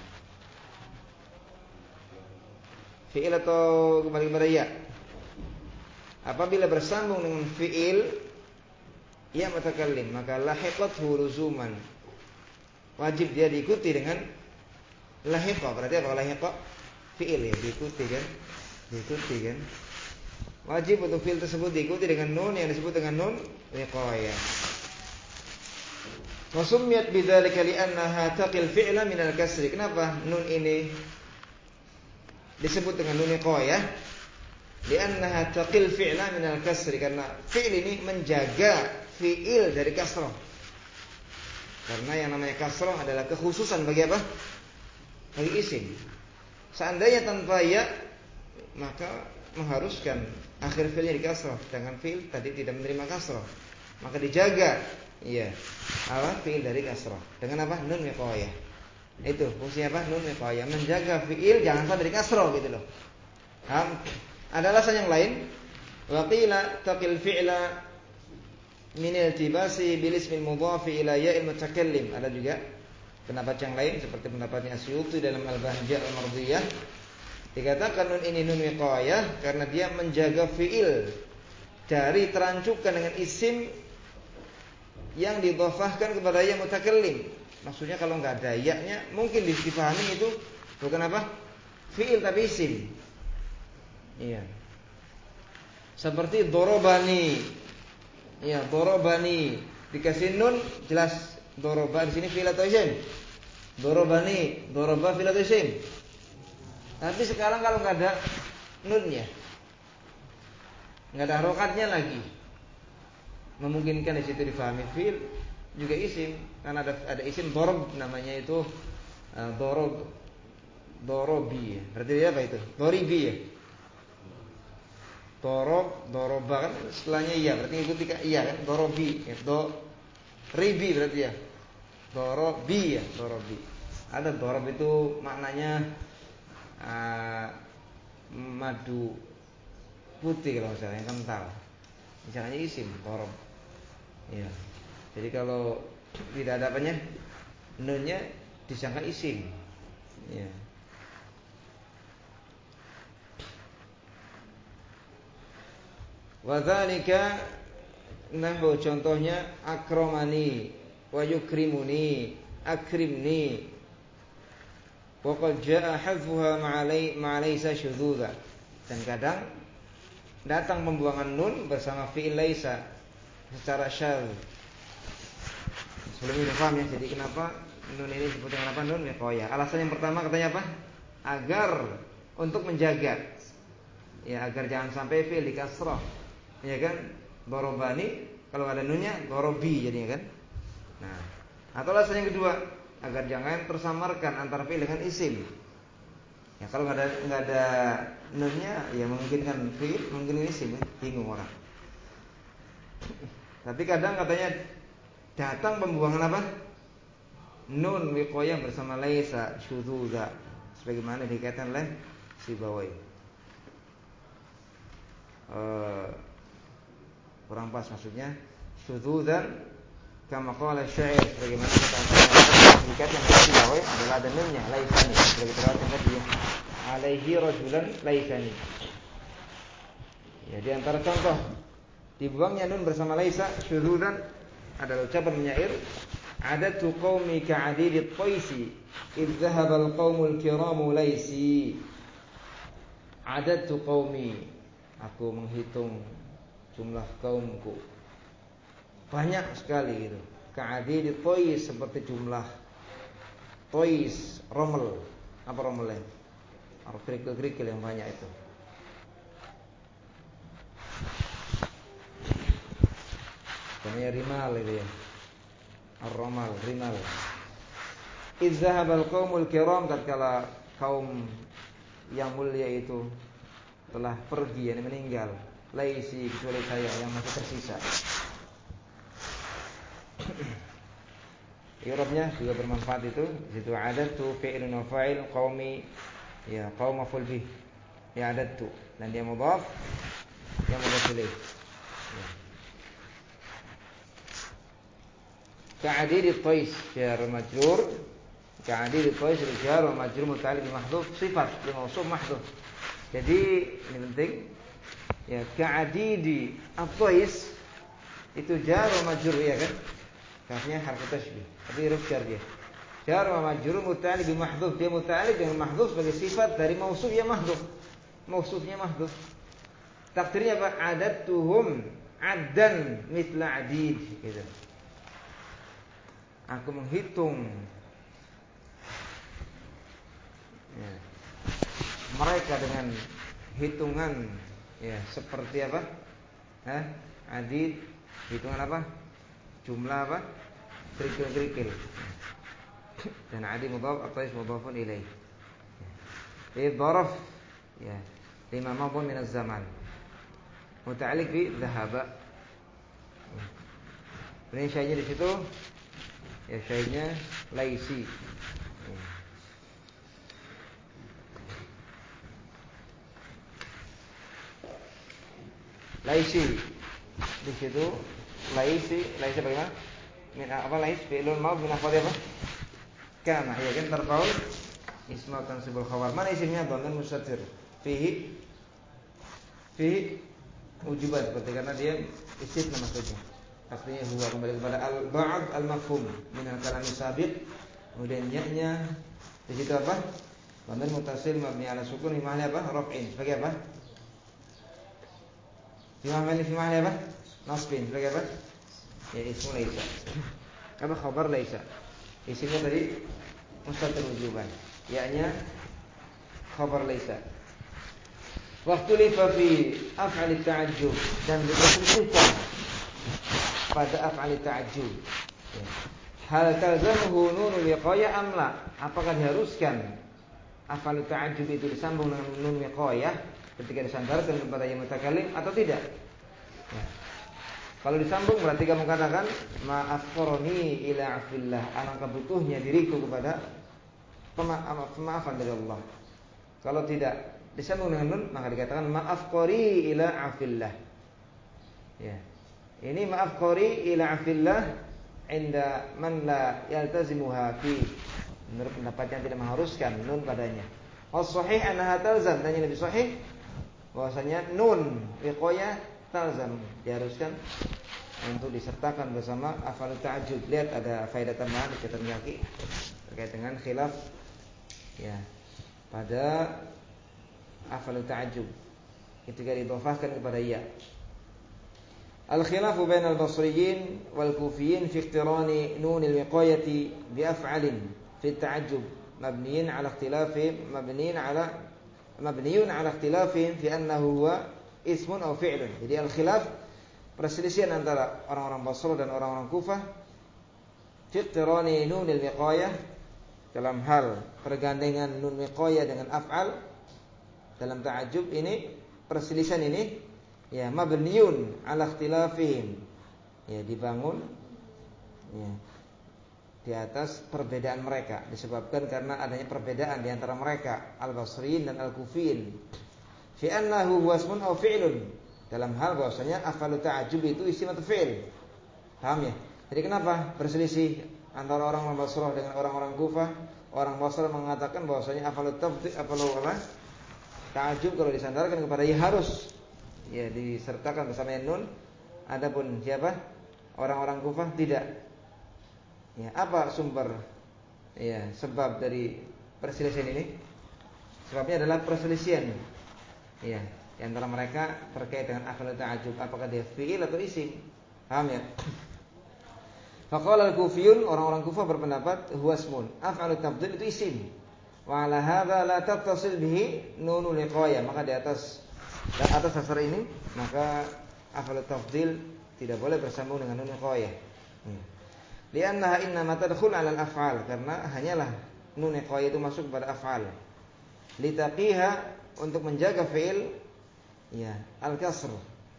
fi'il atau kembali kepada ya? Apabila bersambung dengan fi'il ya mutakallim, maka lahiqathu luzuman, wajib dia diikuti dengan lahiqah. Berarti apa lahiqah? Fi'il ya, diikuti kan? Diikuti kan? Wajib untuk fi'il tersebut diikuti dengan nun yang disebut dengan nun wiqayah. Wa summiyat bidzalika li'annaha taqil fi'la min al-kasri. Kenapa nun ini disebut dengan nun wiqayah? Li'annaha taqil fi'la min al-kasri, karena fi'il ini menjaga fi'il dari kasrah. Karena yang namanya kasrah adalah kekhususan bagi apa? Bagi isim. Seandainya tanpa ya, maka mengharuskan akhir fi'ilnya di kasrah, sedangkan fi'il tadi tidak menerima kasrah. Maka dijaga ya fi'il dari kasrah dengan apa? Nun wiqayah. Itu fungsinya apa? Nun wiqayah, menjaga fi'il jangan sampai dari kasrah gitu loh. Ada alasan yang lain. Wa qila taqil fi'la min iltibasi bil ismil mudhafi ila ya'il mutakallim. Ada juga pendapat yang lain seperti pendapatnya Asyuti dalam Al-Bahjah Al-Mardiyah. Dikatakan nun ini nun wiqayah karena dia menjaga fi'il dari terancukan dengan isim yang didhofahkan kepada ya mutakallim. Maksudnya kalau enggak ada ya-nya mungkin dipahami itu bukan apa? Fi'il tapi isim. Iya. Seperti dorobani. Ya, dorobani dikasih nun jelas doroba di sini fi'il atau isim. Dorobani, doroba fi'il atau isim. Tapi sekarang kalau enggak ada nunnya, enggak ada harokatnya lagi, memungkinkan di situ difahami fi'il juga isim karena ada isim dorob namanya itu dorobi. Berarti dia apa itu? Doribi ya. Doroba kan setelahnya iya, berarti ikuti iya kan? Dorobi, ya, ribi berarti ya. Dorobi ya, dorobi. Ada dorob itu maknanya madu putih kalau misalnya yang kental. Misalnya isim dorob. Ya. Jadi kalau tidak ada apanya, nunnya disangka isim. Ya. Wadzalika nahu contohnya akramani wa yukrimuni akrimni wa qad jaa hadfuha ma'alaysa syudzudha. Dan kadang datang pembuangan nun bersama fi'il laisa secara syadz. Sebelum ini paham ya, jadi kenapa nun ini disebut dengan apa? Nun wiqayah. Alasan yang pertama katanya apa? Agar untuk menjaga, ya agar jangan sampai fi'il di kasrah. Ya kan? Dorobani kalau ada nunnya dorobi jadinya kan. Nah, atau alasan yang kedua agar jangan tersamarkan antara fi'il dengan isim. Ya kalau nggak ada nunnya ya memungkinkan fi'il, mungkin isim, bingung orang. Tapi kadang katanya datang pembuangan apa? Nun wiqayah bersama laisa syudzudha, sebagaimana dikatakan oleh Sibawai. Kurang pas maksudnya syudzudzan kama qala syair, sebagaimana dikatakan oleh Sibawai adalah ada nunnya laisani, sebagai terang tadi alaihi rajulan laisani. Ya, di antara contoh dibuangnya nun bersama laisa syudzudzan adalah ucapan penyair adatu qaumi ka'adidit qaisi idh dhahaba al-qaumul kiramu laisi. Adatu qaumi, aku menghitung jumlah kaumku banyak sekali gitu. Ka'adidit qais, seperti jumlah qais, rommel. Apa rommelnya? Kerikil-kerikil yang banyak itu. Namanya rimal itu ya. Ar-ramal, rimal. Izzahabal qaumul kiram, tatkala kaum yang mulia itu telah pergi, yang meninggal. Laisi, kecuali saya yang masih tersisa. I'rabnya juga bermanfaat itu. Situ adatu fi'lun wa fa'il qaumi, ya qaum maf'ul bih. Ya adatu, dan dia mudhaf, yang mudhaf ilaih. Ka'adidit qais jar majrur. Ka'adidit qais jar wa majrur muta'alliq bi mahdhuf, sifat bi mausuf mahdhuf. Jadi ini penting. Ya, ka'adidi at-qais itu jar wa majrur ya kan? Kafnya harfu tasybih. Tapi huruf jar dia. Jar wa majrur muta'alliq bi mahdhuf. Dia muta'alliq dengan mahdhuf sebagai sifat dari mausuf ya mahdhuf. Mausufnya mahdhuf. Takdirnya apa? Adatuhum addan mithla adid gitu. Aku menghitung ya, mereka dengan hitungan ya seperti apa? Adid, hitungan apa? Jumlah apa? Kerikil-kerikil. Dan adid mudhaf atau ism mudhafun ilaih. Idharaf ya, lima madhun min az-zaman. Muta'alliq bi dhahaba. Ini syai'nya di situ. Ya syai'nya laisi. Laisi di situ laisi bagaimana? Min apa lais fi'lun madh min afdhi apa? Kana ya kan tarfaul isma tansibul khabar. Mana isimnya dhamir mustatir? Fihi wujuban seperti karena dia isim nama saja. Aslinya huwa, kembali kepada al-ba'd al-mafhum min al-kalam sabiq. Kemudian ya-nya di situ apa? Dhamir muttasil mabni ala sukun fi mahali apa? Raf'in. Sebagai apa? Fi mahali apa? Nasbin. Sebagai apa? Ya ismu laisa. Apa khabar laisa? Isimnya tadi mustatir wujuban. Ya-nya khabar laisa. Waktu lifa fi af'al ta'ajjub dan diperselisihkan pada af'al ta'ajjub. Hal talzamuhu nunul wiqayah am la? Apakah diharuskan af'al ta'ajjub itu disambung dengan nun wiqayah ketika disandarkan kepada yang mutakallim atau tidak? Ya. Kalau disambung berarti kamu katakan ma'afqarani ila afillah, alangkah butuhnya diriku kepada pemaafan dari Allah. Kalau tidak disambung dengan nun maka dikatakan ma'afqari ila afillah. Ya. Ini ma'afqari ila afillah inda man la yaltazimuha fi, menurut pendapat yang tidak mengharuskan nun padanya. As-sahih annaha talzam, dan yang lebih sahih bahwasanya nun wiqayah talzam, diharuskan untuk disertakan bersama af'al ta'ajjub. Lihat ada faedah tambahan di kitab Yaqi terkait dengan khilaf ya pada af'al ta'ajjub ketika didhafahkan kepada ya. Al-khilafu bainal basriyin wal kufiyin fi iqtirani nun al-wiqayati bi af'alin fi at-ta'ajjub mabniyin ala ikhtilafihim fi annahu huwa ismun aw fi'lun. Jadi al-khilaf, perselisihan antara orang-orang Basrah dan orang-orang Kufah fi iqtirani nun al-wiqayah, dalam hal pergandengan nun wiqayah dengan af'al dalam ta'ajjub. Ini perselisihan ini ya mabniyun ala ikhtilafihim, ya dibangun ya di atas perbedaan mereka, disebabkan karena adanya perbedaan di antara mereka al-Basriyin dan al-Kufiyin fi annahu huwa ismun aw fi'lun, dalam hal bahwasanya af'alu ta'ajjub itu isim atau fi'il. Paham ya? Jadi kenapa berselisih antara orang Basrah dengan orang-orang Kufah? Orang Basrah mengatakan bahwasanya af'alu ta'ajjub kalau disandarkan kepada ya harus ya disertakan bersama nun. Adapun siapa? Orang-orang Kufah tidak. Ya, apa sumber ya sebab dari perselisihan ini? Sebabnya adalah perselisihan ya di antara mereka terkait dengan af'al ta'ajjub, apakah dia fi'il atau isim. Paham ya? Faqala al-Kufiyun, orang-orang Kufah berpendapat huwa ismun, af'al tafdhil itu isim. Wa 'ala hadza la tattasil bihi nunul wiqayah, maka di atas dasar ini maka af'al tafdhil tidak boleh bersambung dengan nun wiqayah. Liannaha innama tadkhul 'ala al-af'al, karena hanyalah nun wiqayah itu masuk pada af'al. Litaqiha, untuk menjaga fi'il ya al-kasr,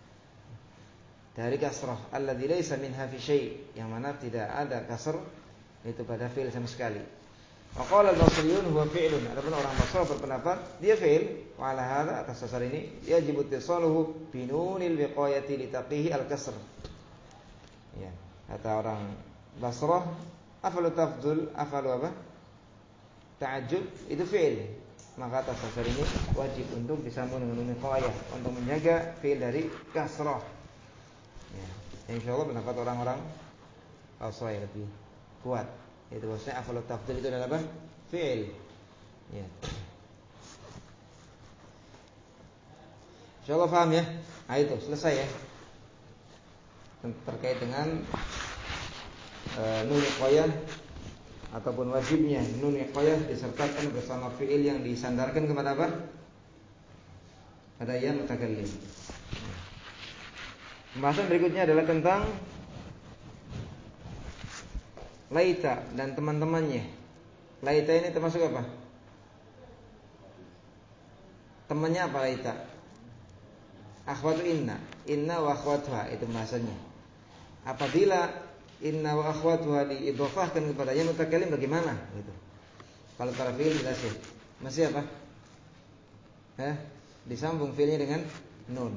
dari kasrah alladzi laysa minha fi syai', yang mana tidak ada kasr itu pada fi'il sama sekali. Wa qala al-Basriyun huwa fi'lun, adapun orang Basrah berpendapat dia fi'il. Wa 'ala hadza, atas dasar ini yajibu ittisaluhu bi nunil wiqayati litaqihi al-kasr. Ya, kata orang Basrah af'alu tafdhul, af'alu apa? Ta'ajjub itu fi'il, maka atas dasar ini wajib untuk disambung dengan nun wiqayah untuk menjaga fi'il dari kasrah. Ya, insyaallah pendapat orang-orang Basrah yang lebih kuat, yaitu bahwasanya af'alu tafdhil itu adalah apa? Fi'il. Ya. Insyaallah paham ya? Nah itu selesai ya. Terkait dengan nun wiqayah ataupun wajibnya nun wiqayah disertakan bersama fi'il yang disandarkan kepada apa? Pada ya mutakallim. Pembahasan berikutnya adalah tentang laita dan teman-temannya. Laita ini termasuk apa? Temannya apa laita? Akhwatu inna, inna wa akhwatuha, itu bahasanya. Apabila inna wa akhwatuha diidhafahkan kepada ya mutakallim bagaimana gitu? Kalau para fi'il jelas ya. Masih apa? Disambung fi'ilnya dengan nun.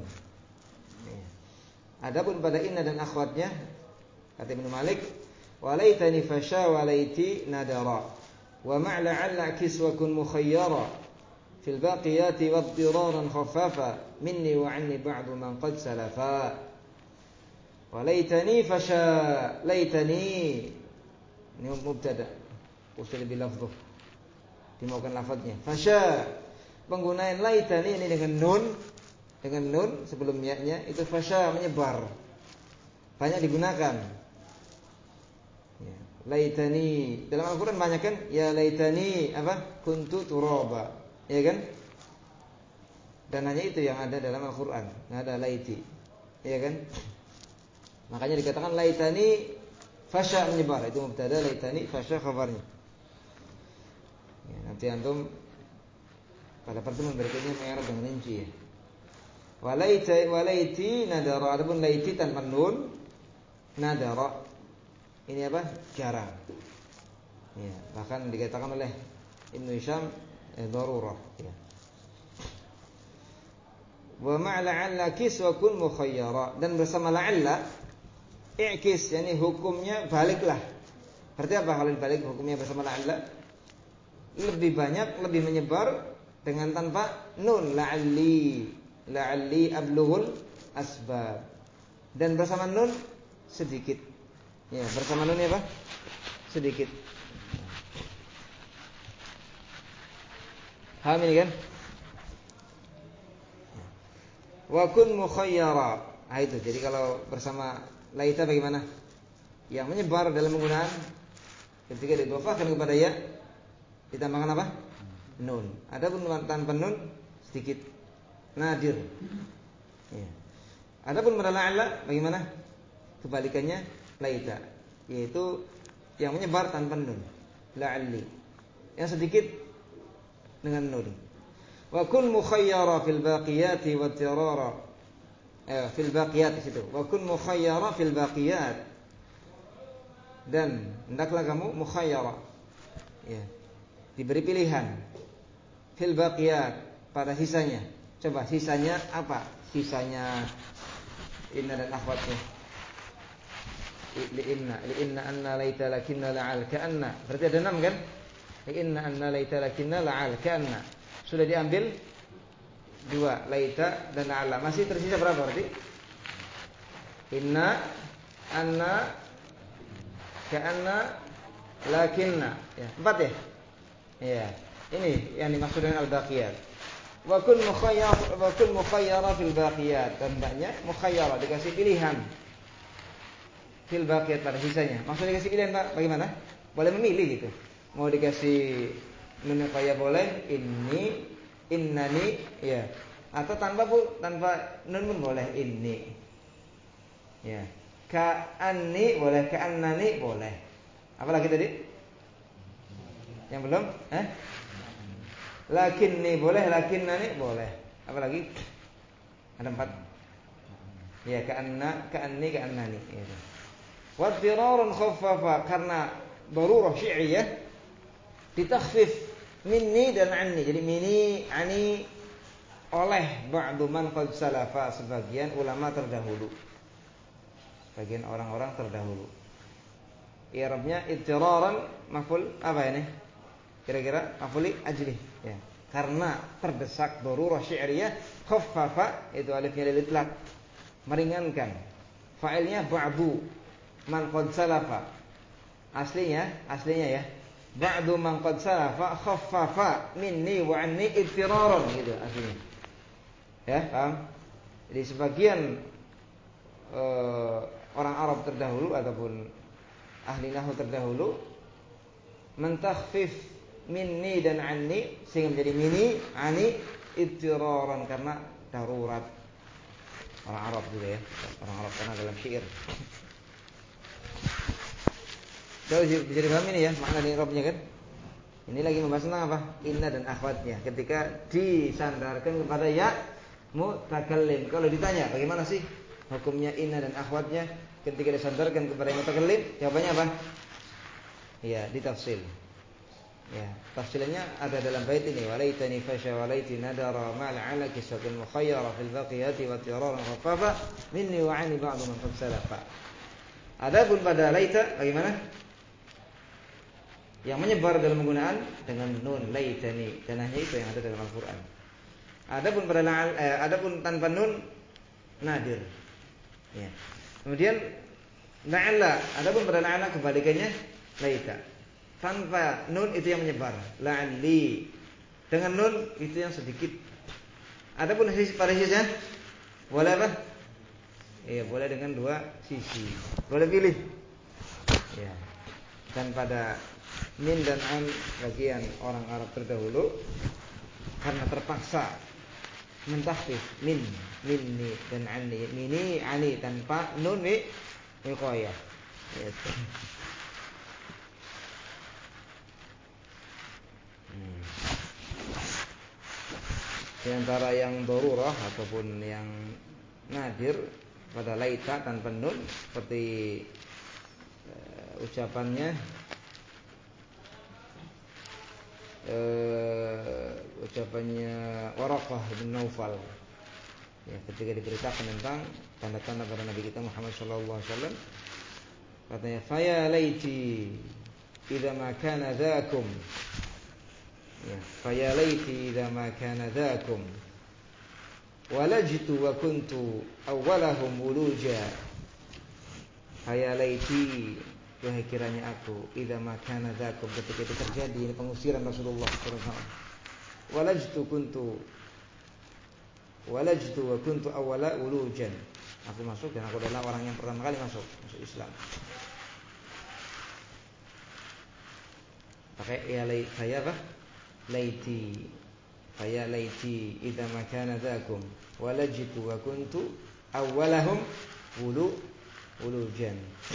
Adapun pada inna dan akhwatnya, kata Ibnu Malik, walaitani fasha walaiti nadara wa ma'la 'alla kiswa kun mukhayyara fil baqiyati waddiraran khaffafa minni wa 'anni ba'du man qad salafa. Wa laitani fasha. Laitani ini mubtada. Usul bil lafdh. Dimaukan lafadznya. Fasha. Penggunaan laitani ini dengan nun sebelum ya-nya itu fasha, menyebar. Banyak digunakan. Ya. Laitani dalam Al-Qur'an banyak kan? Ya laitani apa? Kuntu turaba. Ya kan? Dan hanya itu yang ada dalam Al-Qur'an. Enggak ada laiti. Ya kan? Makanya dikatakan laitani fasha, menyebar. Itu mubtada, laitani fasha khabarnya. Ya, nanti antum pada pertemuan berikutnya mengarah dengan rinci ya. Walaiti nadara. Adapun laiti tanpa nun, nadara ini apa? Jarang. Ya, bahkan dikatakan oleh Ibnu Hisham darurah ya. Wa ma'la'alla kis wa kun mukhayyara. Dan bersama la'alla i'kis, yani hukumnya baliklah. Berarti apa kalau dibalik hukumnya bersama la'alla? Lebih banyak, lebih menyebar dengan tanpa nun, la'alli ablughul asbab. Dan bersama nun sedikit. Ya, bersama nun apa? Sedikit. Paham ini kan? Wa kun mukhayyara. Nah itu. Jadi kalau bersama laita bagaimana? Yang menyebar dalam penggunaan ketika didhofahkan kepada ya ditambahkan apa? Nun. Adapun tanpa nun sedikit, nadir. Ya. Adapun pada la'alla bagaimana? Kebalikannya laita, yaitu yang menyebar tanpa nun. La'alli. Yang sedikit dengan nun. Wa kun mukhayyara fil baqiyati wat tirara. Fil baqiyat di situ. Wa kun mukhayyara fil baqiyat. Dan hendaklah kamu mukhayyara. Ya. Diberi pilihan fil baqiyat, pada sisanya. Coba sisanya apa? Sisanya inna dan akhwatnya. Li inna anna laita lakinna la'al ka'anna. Berarti ada 6 kan? Li inna anna laita lakinna la'al ka'anna. Sudah diambil 2, laita dan la'alla. Masih tersisa berapa berarti? Inna, anna, ka'anna, lakinna. Ya, 4 ya? Ya. Ini yang dimaksud dengan al-baqiyat. Wa kun mukhayyara fil baqiyat. Dan banyak mukhayyara, dikasih pilihan. Fil baqiyat, pada sisanya. Maksudnya dikasih pilihan Pak, bagaimana? Boleh memilih gitu. Mau dikasih nun kaya boleh, inni, innani, ya. Atau tanpa nun pun boleh, inni. Ya. Ka'anni boleh, ka'annani boleh. Apa lagi tadi? Yang belum? Lakinni boleh, lakinnani boleh. Apa lagi? Ada 4. Ya, ka'anni, ka'annani. Ya. Wa dirarun khaffafa, karena darurah syi'riyah ditakhfif minni dan anni. Jadi minni, ani oleh ba'du man qad salafa, sebagian ulama terdahulu. Sebagian orang-orang terdahulu. I'rabnya ittiraran maf'ul apa ini? Kira-kira maf'ul ajli ya. Karena terdesak darurah syi'riyah, khaffafa itu alifnya lil itlaq, meringankan. Fa'ilnya ba'du man qad salafa. Aslinya ya. Ba'du man qad salafa khaffafa minni wa anni ittiraran gitu aslinya. Ya, paham? Jadi sebagian orang Arab terdahulu ataupun ahli nahwu terdahulu mentakhfif minni dan anni sehingga menjadi minni, ani ittiraran, karena darurat. Orang Arab juga ya. Orang Arab karena dalam syair. Jadi bisa dipahami ini ya makna dari Arabnya kan? Ini lagi membahas tentang apa? Inna dan akhwatnya. Ketika disandarkan kepada ya mutakallim. Kalau ditanya bagaimana sih hukumnya inna dan akhwatnya ketika disandarkan kepada mutakallim? Jawabannya apa? Ya, ditafsil. Ya, tafsilannya ada dalam bait ini. Walaitani fasha walaiti nadara ma'al 'ala kisatun mukhayyara fil baqiyati wa tiraran khaffafa minni wa 'ani ba'du man qad salafa. Adapun pada laita bagaimana? Yang menyebar dalam penggunaan dengan nun laitani, dan hanya itu yang ada dalam Al-Qur'an. Adapun pada adapun tanpa nun nadir. Ya. Kemudian la'alla, adapun pada la'alla kebalikannya laita. Tanpa nun itu yang menyebar. La'alli. Dengan nun itu yang sedikit. Adapun pada sisinya boleh apa? Iya, boleh dengan dua sisi. Boleh pilih. Ya. Dan pada min dan an bagian orang Arab terdahulu karena terpaksa mentahfif minni dan anni, mini ani tanpa nun wiqayah. Yes. Di antara yang darurah ataupun yang nadir pada laita tanpa nun seperti ucapannya Waraqah bin Naufal ya, ketika diberitakan tentang tanda-tanda pada Nabi kita Muhammad sallallahu alaihi wasallam, katanya faya laiti idza ma kana dzakum ya, faya laiti idza ma kana dzakum walajtu wa kuntu awwalahum wuluja. Faya laiti, wahai kiranya aku, idza ma kana dzakum, ketika itu terjadi pengusiran Rasulullah sallallahu alaihi wasallam. Walajtu wa kuntu awwala ulujan. Aku masuk dan aku adalah orang yang pertama kali masuk Islam. Pakai ya saya apa? Laiti. Faya laiti idza ma kana dzakum walajtu wa kuntu awwalahum ulujan.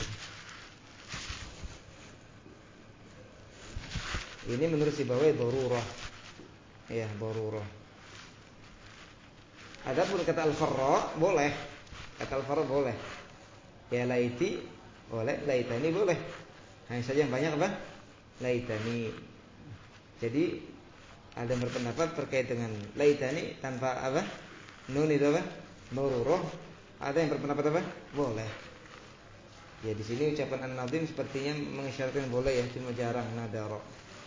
Ini menurut Sibawai darurah. Ya, darurah. Adapun kata al-farra boleh. Kata al-farra boleh. Ya laiti boleh, laitani boleh. Hanya saja yang banyak apa? Laitani. Jadi ada yang berpendapat terkait dengan laitani tanpa apa? Nun itu apa? Darurah. Ada yang berpendapat apa? Boleh. Ya di sini ucapan An-Nadhim sepertinya mengisyaratkan boleh ya, cuma jarang nadara.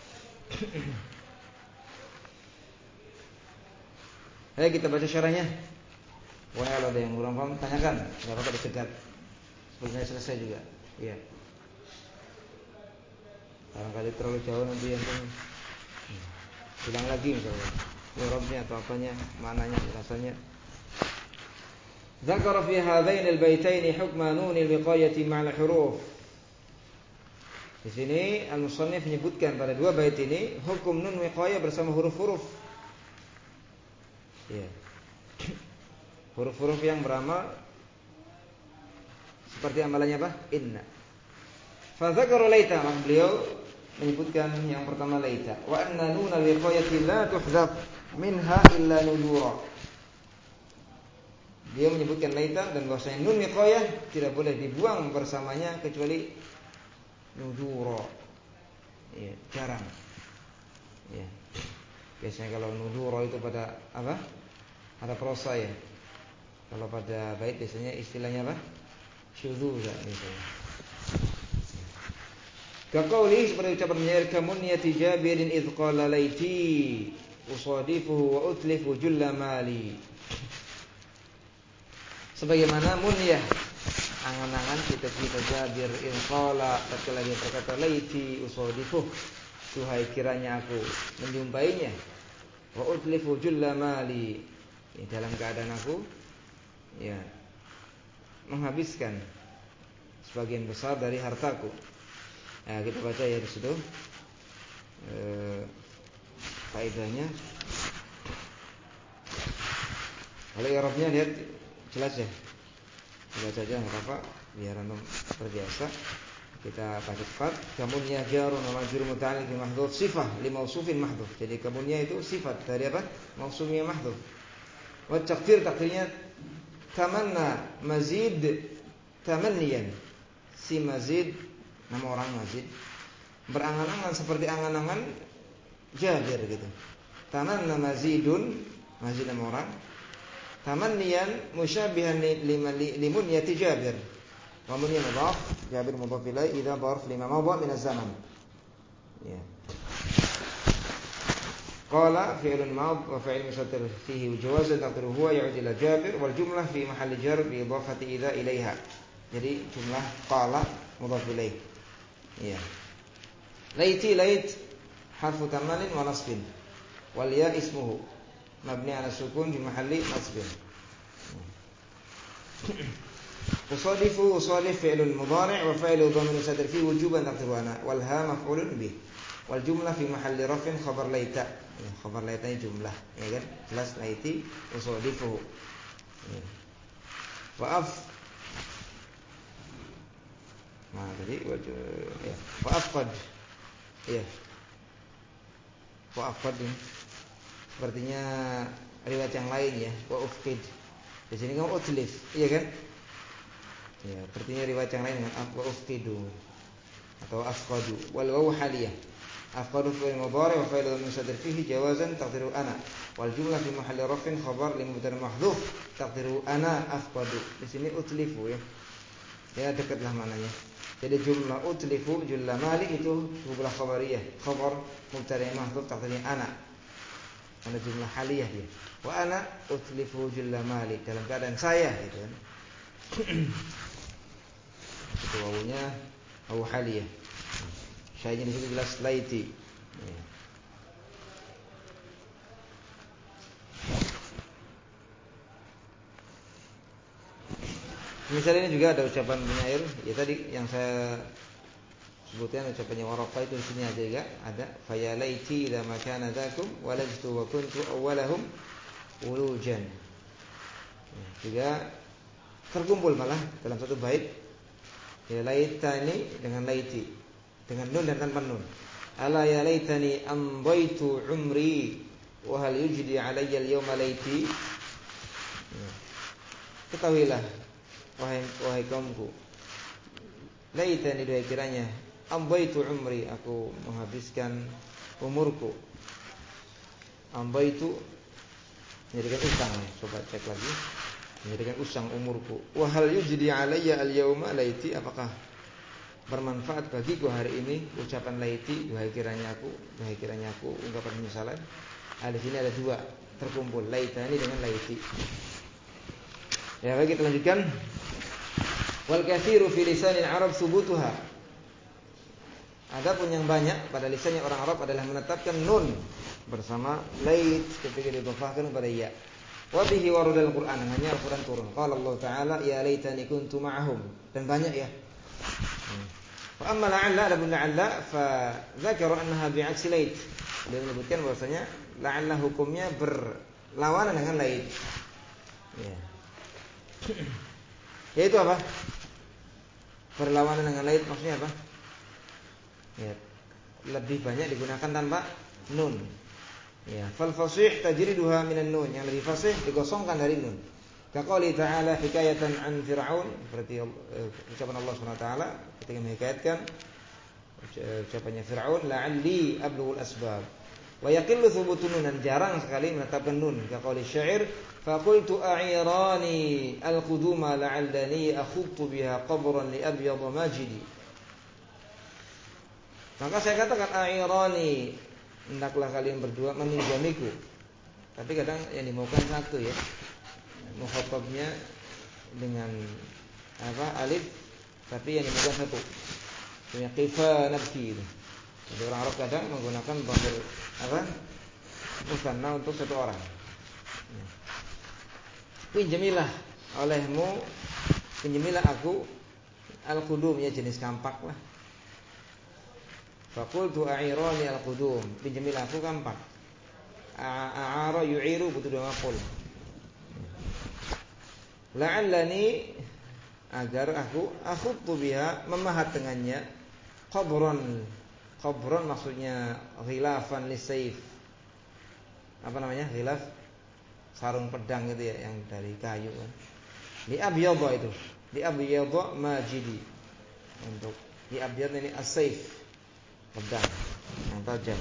Ayo kita baca syarahnya. Pokoknya kalau ada yang kurang paham tanyakan, enggak apa-apa dicegat. Sebelumnya selesai juga. Iya. Barangkali terlalu jauh nanti yang bilang lagi misalnya i'rabnya atau apanya, maknanya, rasanya. Zakara fi hadain al-baitain hukma nun al-wiqayati ma'al huruf. Di sini al-musannif menyebutkan pada dua bait ini hukum nun wiqayah bersama huruf-huruf. Ya. Huruf-huruf yang beramal seperti amalannya apa? Inna. Fa dzakara laita, beliau menyebutkan yang pertama laita. Wa anna nun al-wiqayati la tuhdhaf minha illa nudura. Dia menyebutkan laita dan bahwasanya nun wiqayah tidak boleh dibuang bersamanya kecuali nudura. Ya, jarang. Ya. Biasanya kalau nudura itu pada apa? Ada prosa ya. Kalau pada bait biasanya istilahnya apa? Syudzuz misalnya. Kaqauli seperti ucapan menyair kamunniyati Jabirin idz qala laiti usadifuhu wa utlifu julla mali. Sebagaimana munyah angan-angan kita Jabir idz qala tatkala dia berkata laiti usadifuhu, duhai kiranya aku menjumpainya, wa utlifu julla mali, ya, dalam keadaan aku ya menghabiskan sebagian besar dari hartaku. Nah, kita baca ya di situ faedahnya. Kalau i'rabnya lihat jelas ya. Kita baca aja enggak apa-apa biar antum terbiasa. Kita baca cepat. Kamunnya jarun wa majrur muta'alliq bi mahdhuf sifah li mausufin mahdhuf. Jadi kamunnya itu sifat dari apa? Mausufnya mahdhuf. Wa takdirnya tamanna mazid tamanniyan. Si mazid, nama orang mazid, berangan-angan seperti angan-angan Jabir gitu. Tamanna mazidun, mazid nama orang. Tamanniyan musyabihan limunyati Jabir. Wa munyan mudhaf, Jabir mudhaf ilaihi idza dharf lima mawdu' min az-zaman. Ya. Qala fi'lun madh wa fa'il mustatir fihi jawazan taqdiru huwa ya'ud ila Jabir wal jumlah fi mahalli jar bi idafati idza ilaiha. Jadi jumlah qala mudhaf ilaih. Iya. Laiti lait harfu tamalin wa nasbin. Wal ya ismuhu mabni ala sukun fi mahalli nasbin. Usadif fi'lun mudhari' wa fa'ilu dhamir mustaqir fi wujuban taqdiru ana wal ha maf'ulun bih. Wal jumlah fi mahalli raf'in khabar laita. Ya, khabar laita ini jumlah, ya kan? Jelas laiti usadifu. Ya. Nah, tadi ya, fa'afqad. Ya. Fa'afqad ini sepertinya riwayat yang lain ya, wa ufqid. Di sini kan utlif, iya kan? Ya, sepertinya riwayat yang lain dengan wa ufqidu atau afqadu. Wal wawu haliyah. Afqadu fi'il mudhari' wa fa'ilu mustaqir fihi jawazan taqdiru ana. Wal jumlah fi mahalli raf'in khabar li mubtada mahdhuf taqdiru ana afqadu. Di sini utlifu ya. Ya dekatlah mananya. Jadi jumlah utlifu jumlah mali itu jumlah khabariyah, khabar mubtada mahdhuf taqdirnya ana. Ada jumlah haliyah dia. Wa ana utlifu jumlah mali dalam keadaan saya gitu kan. Itu wawunya wawu haliyah. Syai'nya di situ jelas laiti. Ya. Misalnya ini juga ada ucapan penyair, ya tadi yang saya sebutkan ucapannya Waraqah itu di sini aja juga ada fa ya laiti idza ma kana dzakum walajtu wa kuntu awwalahum ulujan. Ya, juga terkumpul malah dalam satu bait. Ya laitani dengan laiti, dengan nun dan tanpa nun. Ala ya laitani amdaitu umri wa hal yujdi alayya al-yawma laiti. Ya. Ketahuilah wahai kaumku, laitani dua kiranya ambaitu umri, aku menghabiskan umurku. Ambaitu menjadikan usang ya, coba cek lagi. Menjadikan usang umurku. Wa hal yujdi alayya al-yawma laiti, apakah bermanfaat bagiku hari ini ucapan laiti, wahai kiranya aku ungkapan penyesalan. Di sini ada dua terkumpul, laitani dengan laiti. Ya, baik kita lanjutkan. Wal katsiru fi lisanil Arab thubutuha. Adapun yang banyak pada lisannya orang Arab adalah menetapkan nun bersama lait ketika didhafahkan kepada ya. Wa bihi waradal Qur'an, hanya Al-Qur'an turun. Qala Allah Ta'ala ya laitani kuntu ma'ahum. Dan banyak ya. Wa amma la'alla adapun la'alla fa dzakara annaha bi'aksi lait. Dia menyebutkan bahwasanya la'alla hukumnya berlawanan dengan lait. Ya. Yaitu apa? Berlawanan dengan lait maksudnya apa? Ya, lebih banyak digunakan tanpa nun. Ya, fal fasih tajriduha minan nun, yang lebih fasih digosongkan dari nun. Kaqouli ta'ala hikayatan an Fir'aun, berarti ucapan Allah Subhanahu wa taala ketika menghikayatkan ucapannya Fir'aun, la'alli ablughul asbab. Wa yaqillu thubutun nun, jarang sekali menetapkan nun. Kaqouli syair, faqultu a'irani al-quduma la'allani akhudtu biha qabran li abyad majidi. Maka saya katakan a'irani, hendaklah kalian berdua meminjamiku. Tapi kadang yang dimaukan satu ya. Mukhatabnya dengan apa? Alif, tapi yang dimaukan satu. Punya qifa nafsi itu. Jadi orang Arab kadang menggunakan dhamir apa? Musanna untuk satu orang. Pinjamilah olehmu, pinjamilah aku al-qudum, ya jenis kampak lah. Faqultu a'irani al-qudum, pinjamilah aku kampak. A'ara yu'iru butuh dua maf'ul. La'allani, agar aku akhudtu biha, memahat dengannya, qabran. Qabran maksudnya ghilafan lisayf. Apa namanya? Ghilaf, sarung pedang gitu ya, yang dari kayu kan. Li abyadha itu. Li abyadha majidi. Untuk li abyadha ini as-sayf, pedang yang tajam.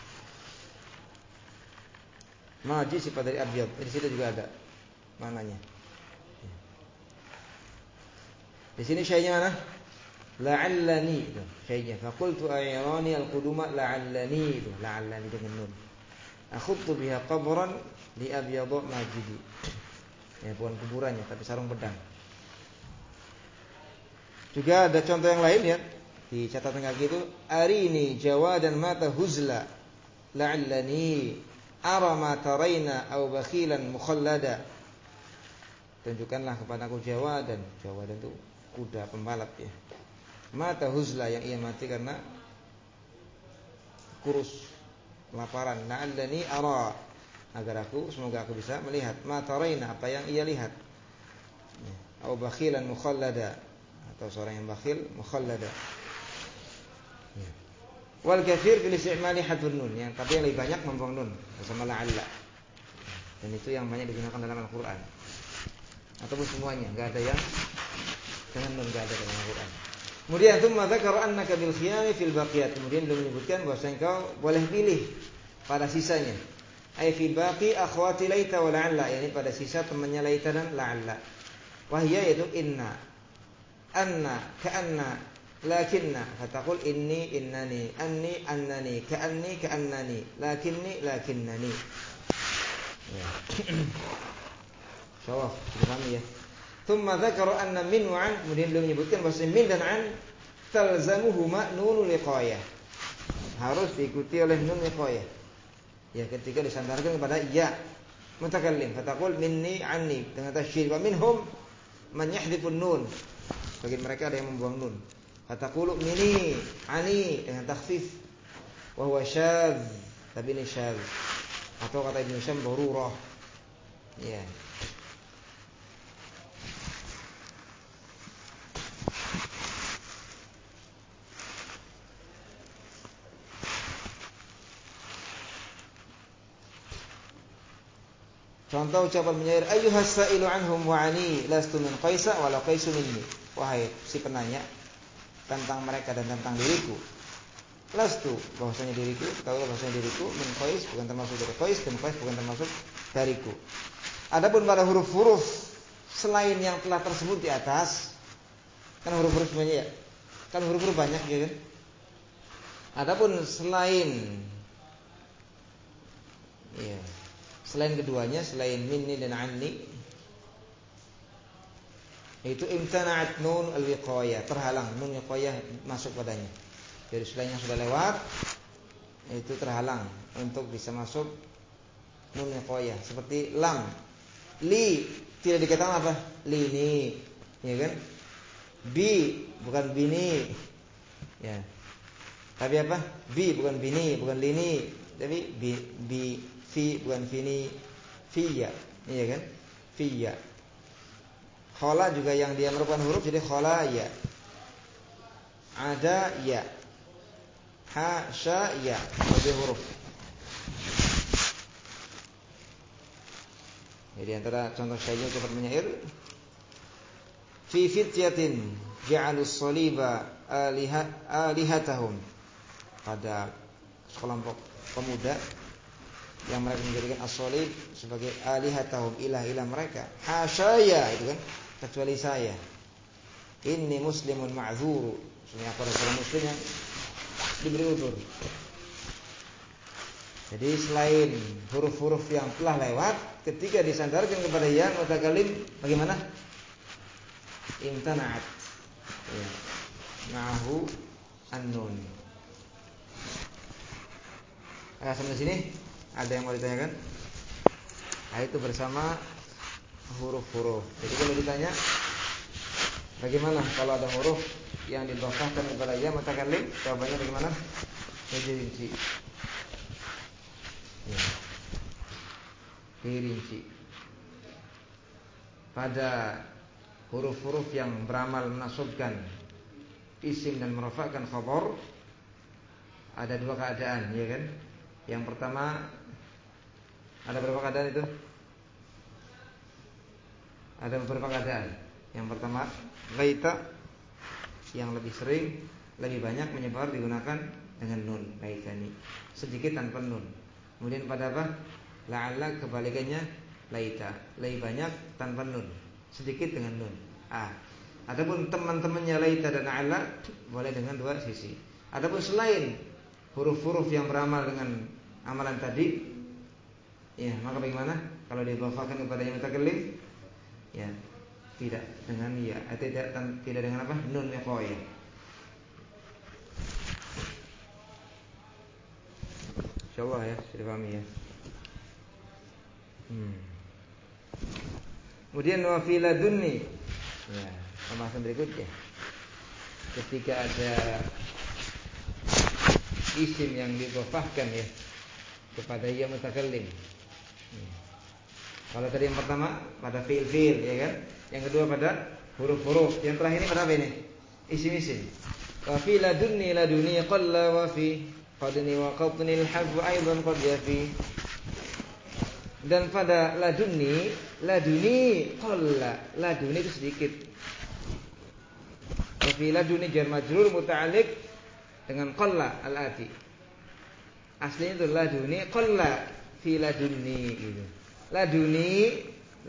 Majid sifat dari abyad. Di situ juga ada mananya. Di sini syai'nya mana? La'allani itu syai'nya. Faqultu a'irani al-quduma la'allani itu. La'allani dengan nun. Akhudtu biha qabran li abyadha majidi. Ya, bukan kuburannya tapi sarung pedang. Juga ada contoh yang lain ya. Di catatan kaki itu arini jawadan mata huzla la'allani ara ma taraina aw bakhilan mukhallada. Tunjukkanlah kepadaku jawadan. Jawadan itu kuda pembalap ya. Mata huzla yang ia mati karena kurus, kelaparan. La'allani ara, agar semoga aku bisa melihat ma taraina, apa yang ia lihat. Aw bakhilan mukhallada, atau seorang yang bakhil mukhallada. Wal katsir fil istimali hadfun nun, yang tapi yang lebih banyak membuang nun bersama la'alla. Dan itu yang banyak digunakan dalam Al-Qur'an. Ataupun semuanya, enggak ada yang dengan nun, enggak ada dalam Al-Qur'an. Kemudian tsumma dzakara annaka bil khiyami fil baqiyat. Kemudian beliau menyebutkan bahwa engkau boleh pilih pada sisanya. Ai fi baqi akhwati laita wa la'alla, yakni pada sisa temannya laita dan la'alla. Wahya yaitu inna, anna, ka'anna, lakinna. Fataqul inni innani, anni annani, ka'anni ka'annani, lakinni lakinnani. Ya. Insyaallah paham ya. Tsumma dzakara anna min wa an, kemudian beliau menyebutkan bahwa min dan an talzamuhuma nunul liqayah, harus diikuti oleh nun liqayah. Ya, ketika disandarkan kepada ya mutakallim. Fataqul minni anni dengan tasydid, wa minhum man yahdhifun nun, bagi mereka ada yang membuang nun. Fataqulu minni ani dengan takhfif, wa huwa syadz, tapi ini syadz, atau kata Ibnu Syam darurah. Ya. Contoh ucapan penyair, ayyuhas sa'ilu anhum wa ani lastu min qaisa wala qaisu minni. Wahai si penanya tentang mereka dan tentang diriku, lastu, bahwasanya diriku, tahu bahwasanya diriku min qais, bukan termasuk dari qais, dan qais bukan termasuk dariku. Adapun pada huruf-huruf selain yang telah tersebut di atas, kan huruf-huruf semuanya ya, kan huruf-huruf banyak ya kan. Adapun selain ya, selain keduanya, selain minni dan anni, itu imtana'at nun al-wiqayah, terhalang nun wiqayah masuk padanya. Jadi selain yang sudah lewat itu terhalang untuk bisa masuk nun wiqayah. Seperti lam, li tidak dikatakan apa? Lini, ya kan? Bi bukan bini. Ya. Tapi apa? Bi bukan bini, bukan lini, tapi bi fi bukan fini, fiya, iya kan? Fiya. Khala juga yang dia merupakan huruf, jadi khala ya. Ada ya. Ha sya ya, sebagai huruf. Jadi antara contoh syai'nya ucapan penyair, fi fityatin ja'alus saliba alihatahum, pada sekelompok pemuda yang mereka menjadikan as-salib sebagai alihatahum, ilah-ilah mereka. Hasyaya, itu kan, kecuali saya. Inni muslimun ma'dzuru, sebenarnya aku adalah seorang muslim yang diberi udzur. Jadi selain huruf-huruf yang telah lewat, ketika disandarkan kepada ya mutakallim, bagaimana? Imtana'at. Ya. Ma'ahu an-nun. Sampai sini ada yang mau ditanyakan? Nah, itu bersama huruf-huruf. Jadi kalau ditanya bagaimana kalau ada huruf yang didhofahkan kepada ya mutakallim, jawabannya bagaimana? Dirinci. Ya. Dirinci. Pada huruf-huruf yang beramal menasabkan isim dan merafa'kan khabar, ada dua keadaan, ya kan? Yang pertama, ada berapa keadaan itu? Ada beberapa keadaan. Yang pertama, laita, yang lebih sering, lebih banyak menyebar digunakan dengan nun, laitani, sedikit tanpa nun. Kemudian pada apa? La'alla, kebalikannya laita, lebih banyak tanpa nun, sedikit dengan nun. Adapun teman-temannya laita dan la'alla boleh dengan dua sisi. Adapun selain huruf-huruf yang beramal dengan amalan tadi, ya, maka bagaimana? Kalau didhofahkan kepada yang mutakallim, ya, Tidak dengan ya, tidak dengan apa? Nun wiqayah. Insyaallah ya, sudah paham ya. Kemudian wa fi ladunni. Ya, pembahasan berikutnya. Ketika ada isim yang didhofahkan ya kepada ya mutakallim. Kalau tadi yang pertama pada fi'il ya kan? Yang kedua pada huruf-huruf. Yang terakhir ini pada apa ini? Isim-isim. Wa fi ladunni qalla wa fi qadni wa qatni al-hadfu aidan qad yafi. Dan pada laduni qalla. Laduni itu sedikit. Wa fi laduni jar majrur muta'alliq dengan qalla al-ati. Aslinya itu laduni qalla fi laduni gitu. Laduni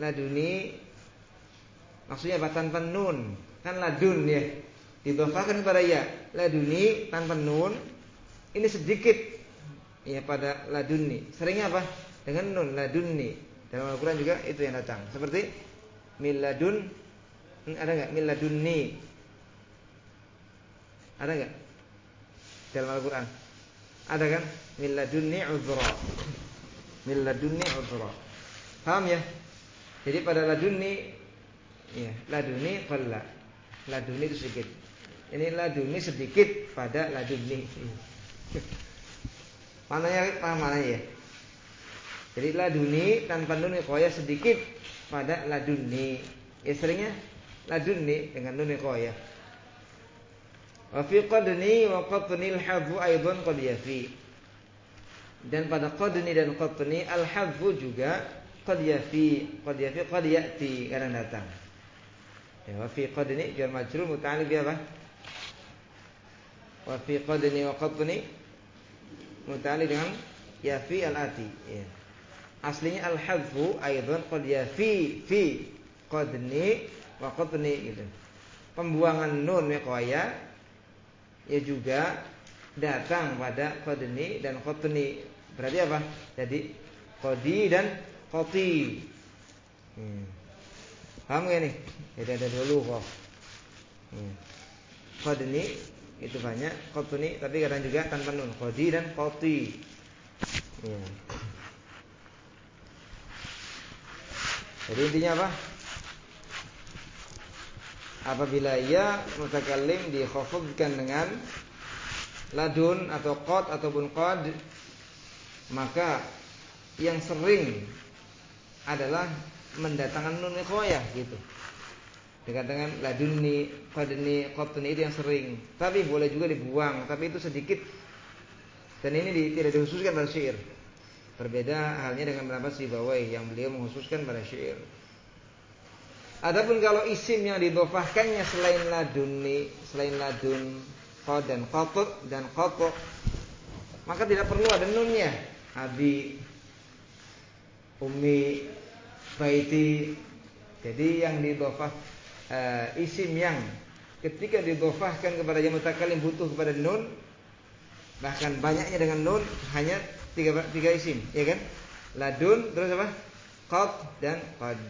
maksudnya apa? Tanpa nun. Kan ladun ya. Didhofahkan kepada ya. Laduni tanpa nun. Ini sedikit ya pada laduni. Seringnya apa? Dengan nun ladunni. Dalam Al-Qur'an juga itu yang datang. Seperti miladun, ada enggak miladunni? Ada enggak? Dalam Al-Qur'an. Ada kan? Miladunni uzra. Miladunni uzra. Paham ya? Jadi pada ladunni ya, ladunni qalla. Ladunni itu sedikit. Ini ladunni sedikit pada ladunni. Mananya paham mananya ya? Jadi laduni tanpa nun wiqayah sedikit pada ladunni. Ya seringnya ladunni dengan nun wiqayah. Wa fi qadni wa qatni al-hadfu aidan qad yafi. Dan pada qadni dan qatni al-hadfu juga qad yafi qad ya'ti kadang datang. Ya, wa fi qadni jar majrur muta'alliq bi apa? Wa fi qadni wa qatni muta'alliq dengan yafi al-ati. Ya. Aslinya al-hadfu aidan qad yafi fi qadni wa qatni gitu. Pembuangan nun wiqayah ya juga datang pada qadni dan qatni. Berarti apa? Jadi qadi dan qati. Paham enggak nih? Jadi ada dulu kok. Qadni itu banyak, qatni tapi kadang juga tanpa nun, qadi dan qati. Ya. Jadi intinya apa? Apabila ya mutakallim dikhafadkan dengan ladun atau qad ataupun qad, maka yang sering adalah mendatangkan nun wiqayah gitu. Dikatakan ladunni, qadni, qatni itu yang sering. Tapi boleh juga dibuang, tapi itu sedikit. Dan ini tidak dikhususkan pada syair. Berbeda halnya dengan pendapat Sibawayh yang beliau mengkhususkan pada syair. Adapun kalau isim yang didhofahkannya selain ladunni, selain ladun, qad dan qatut dan qatu, maka tidak perlu ada nunnya. Abi, ummi, baiti. Jadi yang didhofah isim yang ketika didhofahkan kepada yang mutakallim butuh kepada nun, bahkan banyaknya dengan nun hanya tiga isim, ya kan? Ladun, terus apa? Qad dan qad.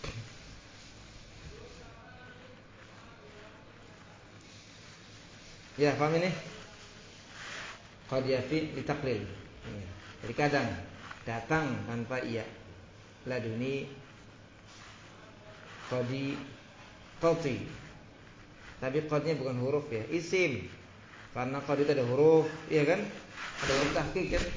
Ya, paham ini? Qad yafi ditaklil. Jadi kadang datang tanpa iya. Laduni, qadi, qati. Tapi qadnya bukan huruf ya, isim. Karena qad itu ada huruf, ya kan? Ada huruf tahqiq kan?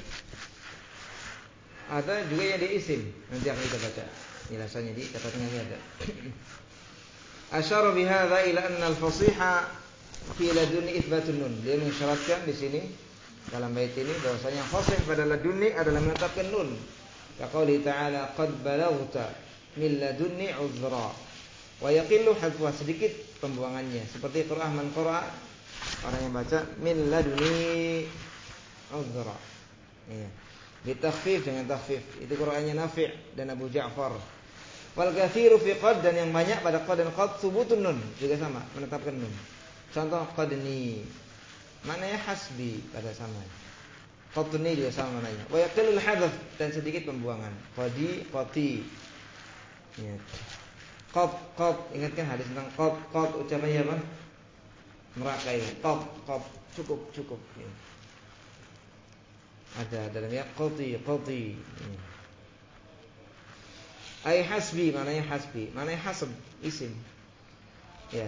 Ada juga yang di isim. Nanti akan kita baca penjelasannya di catatan ini ada. Asyara bihadza ila anna al-fasiha fi ladunni itsbatun nun. Dia mengisyaratkan di sini dalam bait ini bahwasanya fasih pada ladunni adalah menetapkan nun. Kaqouli ta'ala qad balaghta min ladunni uzra. Wa yaqillu hadfuha, sedikit pembuangannya. Seperti qira'ah man qara'a, orang yang baca min ladunni uzra. Iya. Bitakhfif dengan takhfif. Itu Qur'annya Nafi' dan Abu Ja'far. Wal katsiru fi qad, dan yang banyak pada qad dan qad subutun nun, juga sama, menetapkan nun. Contoh qadni, maknanya hasbi pada sama. Qadni juga sama maknanya. Wa yaqillul hadzf, dan sedikit pembuangan. Qadi, qati. Ya. Qad. Ingatkan hadis tentang qad ucapannya apa? Merakai. Qad. Cukup. Ya. Ada dalamnya qati. Ya. Ai hasbi, maknanya hasb, isim. Ya.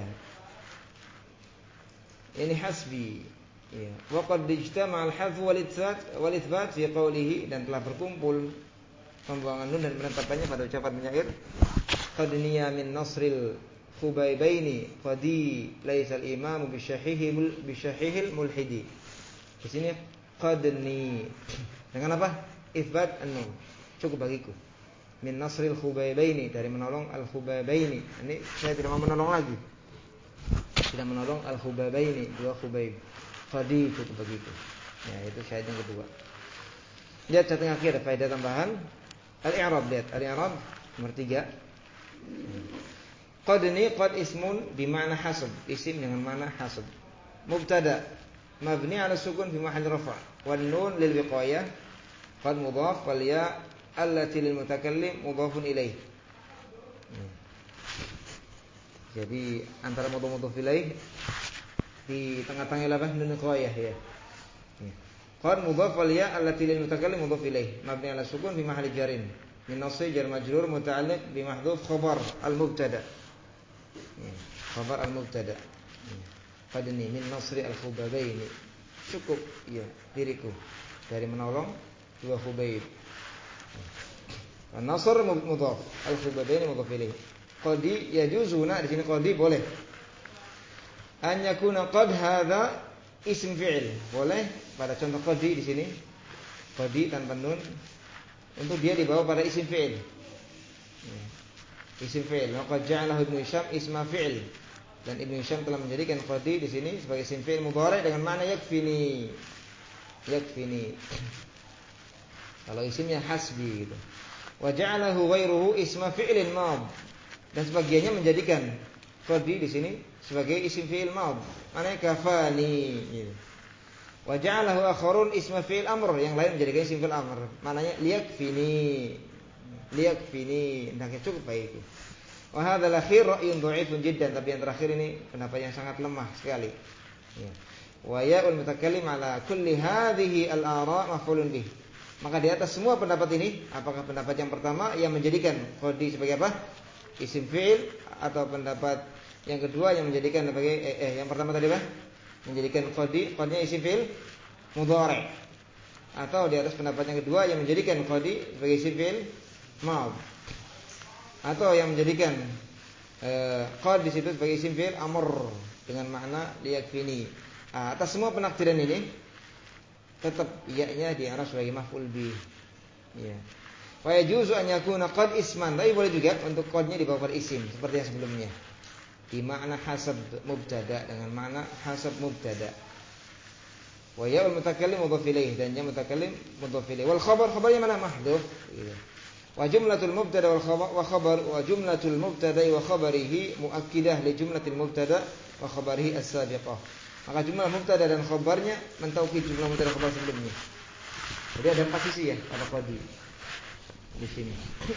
Ini hasbi. Ya. Wa qad ijtama'a al-hadf wal itsbat fi qawlihi, dan telah berkumpul pembuangan nun dan penetapannya pada ucapan penyair qad niya min nasril khubaybaini qadi laisal imamu bisyahihil mulhidi. Di sini qadni dengan apa? Itsbat an-nun. Cukup bagiku. Min nasril khubaybaini, dari menolong al-khubaybaini. Ini saya tidak mau menolong lagi. Tidak menolong al-khubaybaini, dua khubayb. Qadi, cukup bagiku. Ya, itu syahid yang kedua. Lihat catatan akhir, faedah tambahan. Al-i'rab, lihat al-i'rab nomor 3. Qadni, qad ismun bima'na hasab, isim dengan makna hasab. Mubtada mabni 'ala sukun fi mahall rafa', wan nun lil wiqayah, qad mudhaf wal ya allati lil mutakallim mudhafun ilaih. Jadi antara mudhaf ilaih di tengah-tengah apa? Nun wiqayah ya. Qad mudhaf wal ya allati lil mutakallim mudhaf ilaih, mabni 'ala sukun fi mahall jarin. Min nasb jar majrur muta'alliq bi mahdhuf khabar al-mubtada. Khabar al-mubtada. Qadni min nasri al-khubaybaini. Cukup ya diriku dari menolong dua khubayb. An-nasr mudhaf, al-khubaybaini mudhaf ilaih. Qadi yajuzuna, di sini qadi boleh. An yakuna qad hadza ism fi'il. Boleh pada contoh qadi di sini. Qadi tanpa nun untuk dia dibawa pada isim fi'il. Isim fi'il. Maka ja'alahu Ibnu Hisham isma fi'il. Dan Ibnu Hisham telah menjadikan qadi di sini sebagai isim fi'il mudhari' dengan makna yakfini. Kalau isimnya hasbi gitu. Wa ja'alahu ghairuhu isma fi'lin mad. Dan sebagiannya menjadikan qadi di sini sebagai isim fi'il mad. Maknanya kafani gitu. Wa ja'alahu akharun isma fi'il amr, yang lain menjadikan isim fi'il amr. Maknanya liyakfini. Hendaknya cukup baik itu. Wa hadzal akhir ra'yun dha'ifun jiddan, tapi yang terakhir ini pendapat yang sangat lemah sekali. Ya. Wa ya'ul mutakallim ala kulli hadhihi al-ara' maf'ulun bih. Maka di atas semua pendapat ini, apakah pendapat yang pertama yang menjadikan qadi sebagai apa? Isim fi'il, atau pendapat yang kedua yang menjadikan sebagai yang pertama tadi apa? Menjadikan qadinya isim fi'il mudhari', atau di atas pendapat yang kedua yang menjadikan qadi sebagai isim fi'il mad, atau yang menjadikan qad di situ sebagai isim fi'il amr dengan makna liyakfini. Atas semua penakdiran ini tetap ya-nya diarah sebagai maf'ul bih. Ya. Wa yajuzu an yakuna qad isman, tapi boleh juga untuk qadnya dibawa pada isim seperti yang sebelumnya. Di makna hasab mubtada, dengan makna hasab mubtada. Wa ya'ul mutakallim mudhaf ilaih, dan ya mutakallim mudhaf ilaih. Wal khabarnya mana? Mahdhuf. Gitu. Wa jumlatul mubtada wal khabar wa jumlatul mubtada wa khabarihi muakkidah li jumlatil mubtada wa khabarihi as-sabiqah. Maka jumlah mubtada dan khabarnya mentaukid jumlah mubtada dan khabar sebelumnya. Jadi ada posisi ya pada qadi di sini.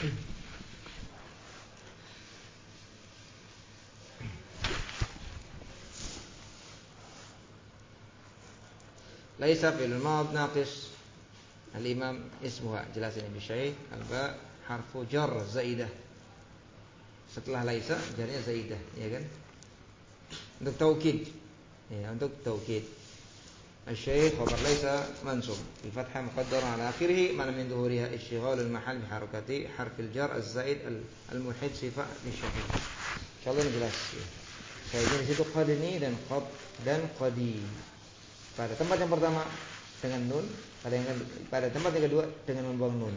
Laisa fil mad naqis al-imam ismuha, jelasin Ibnu Syekh, alba harfu jar zaidah. Setelah laisa jarnya zaidah, ya kan? Untuk taukid. Ya, untuk taukid. Asy-syekh khabar laisa mansub bi fathah muqaddara ala akhirih, mana min dhuhuriha ishghal al-mahall bi harakati harfil jar az-zaid al-muhid sifah lisyahid. Insyaallah ini jelas. Kayaknya di situ qadni dan qad dan qadi. Pada tempat yang pertama dengan nun, pada tempat yang kedua dengan membuang nun.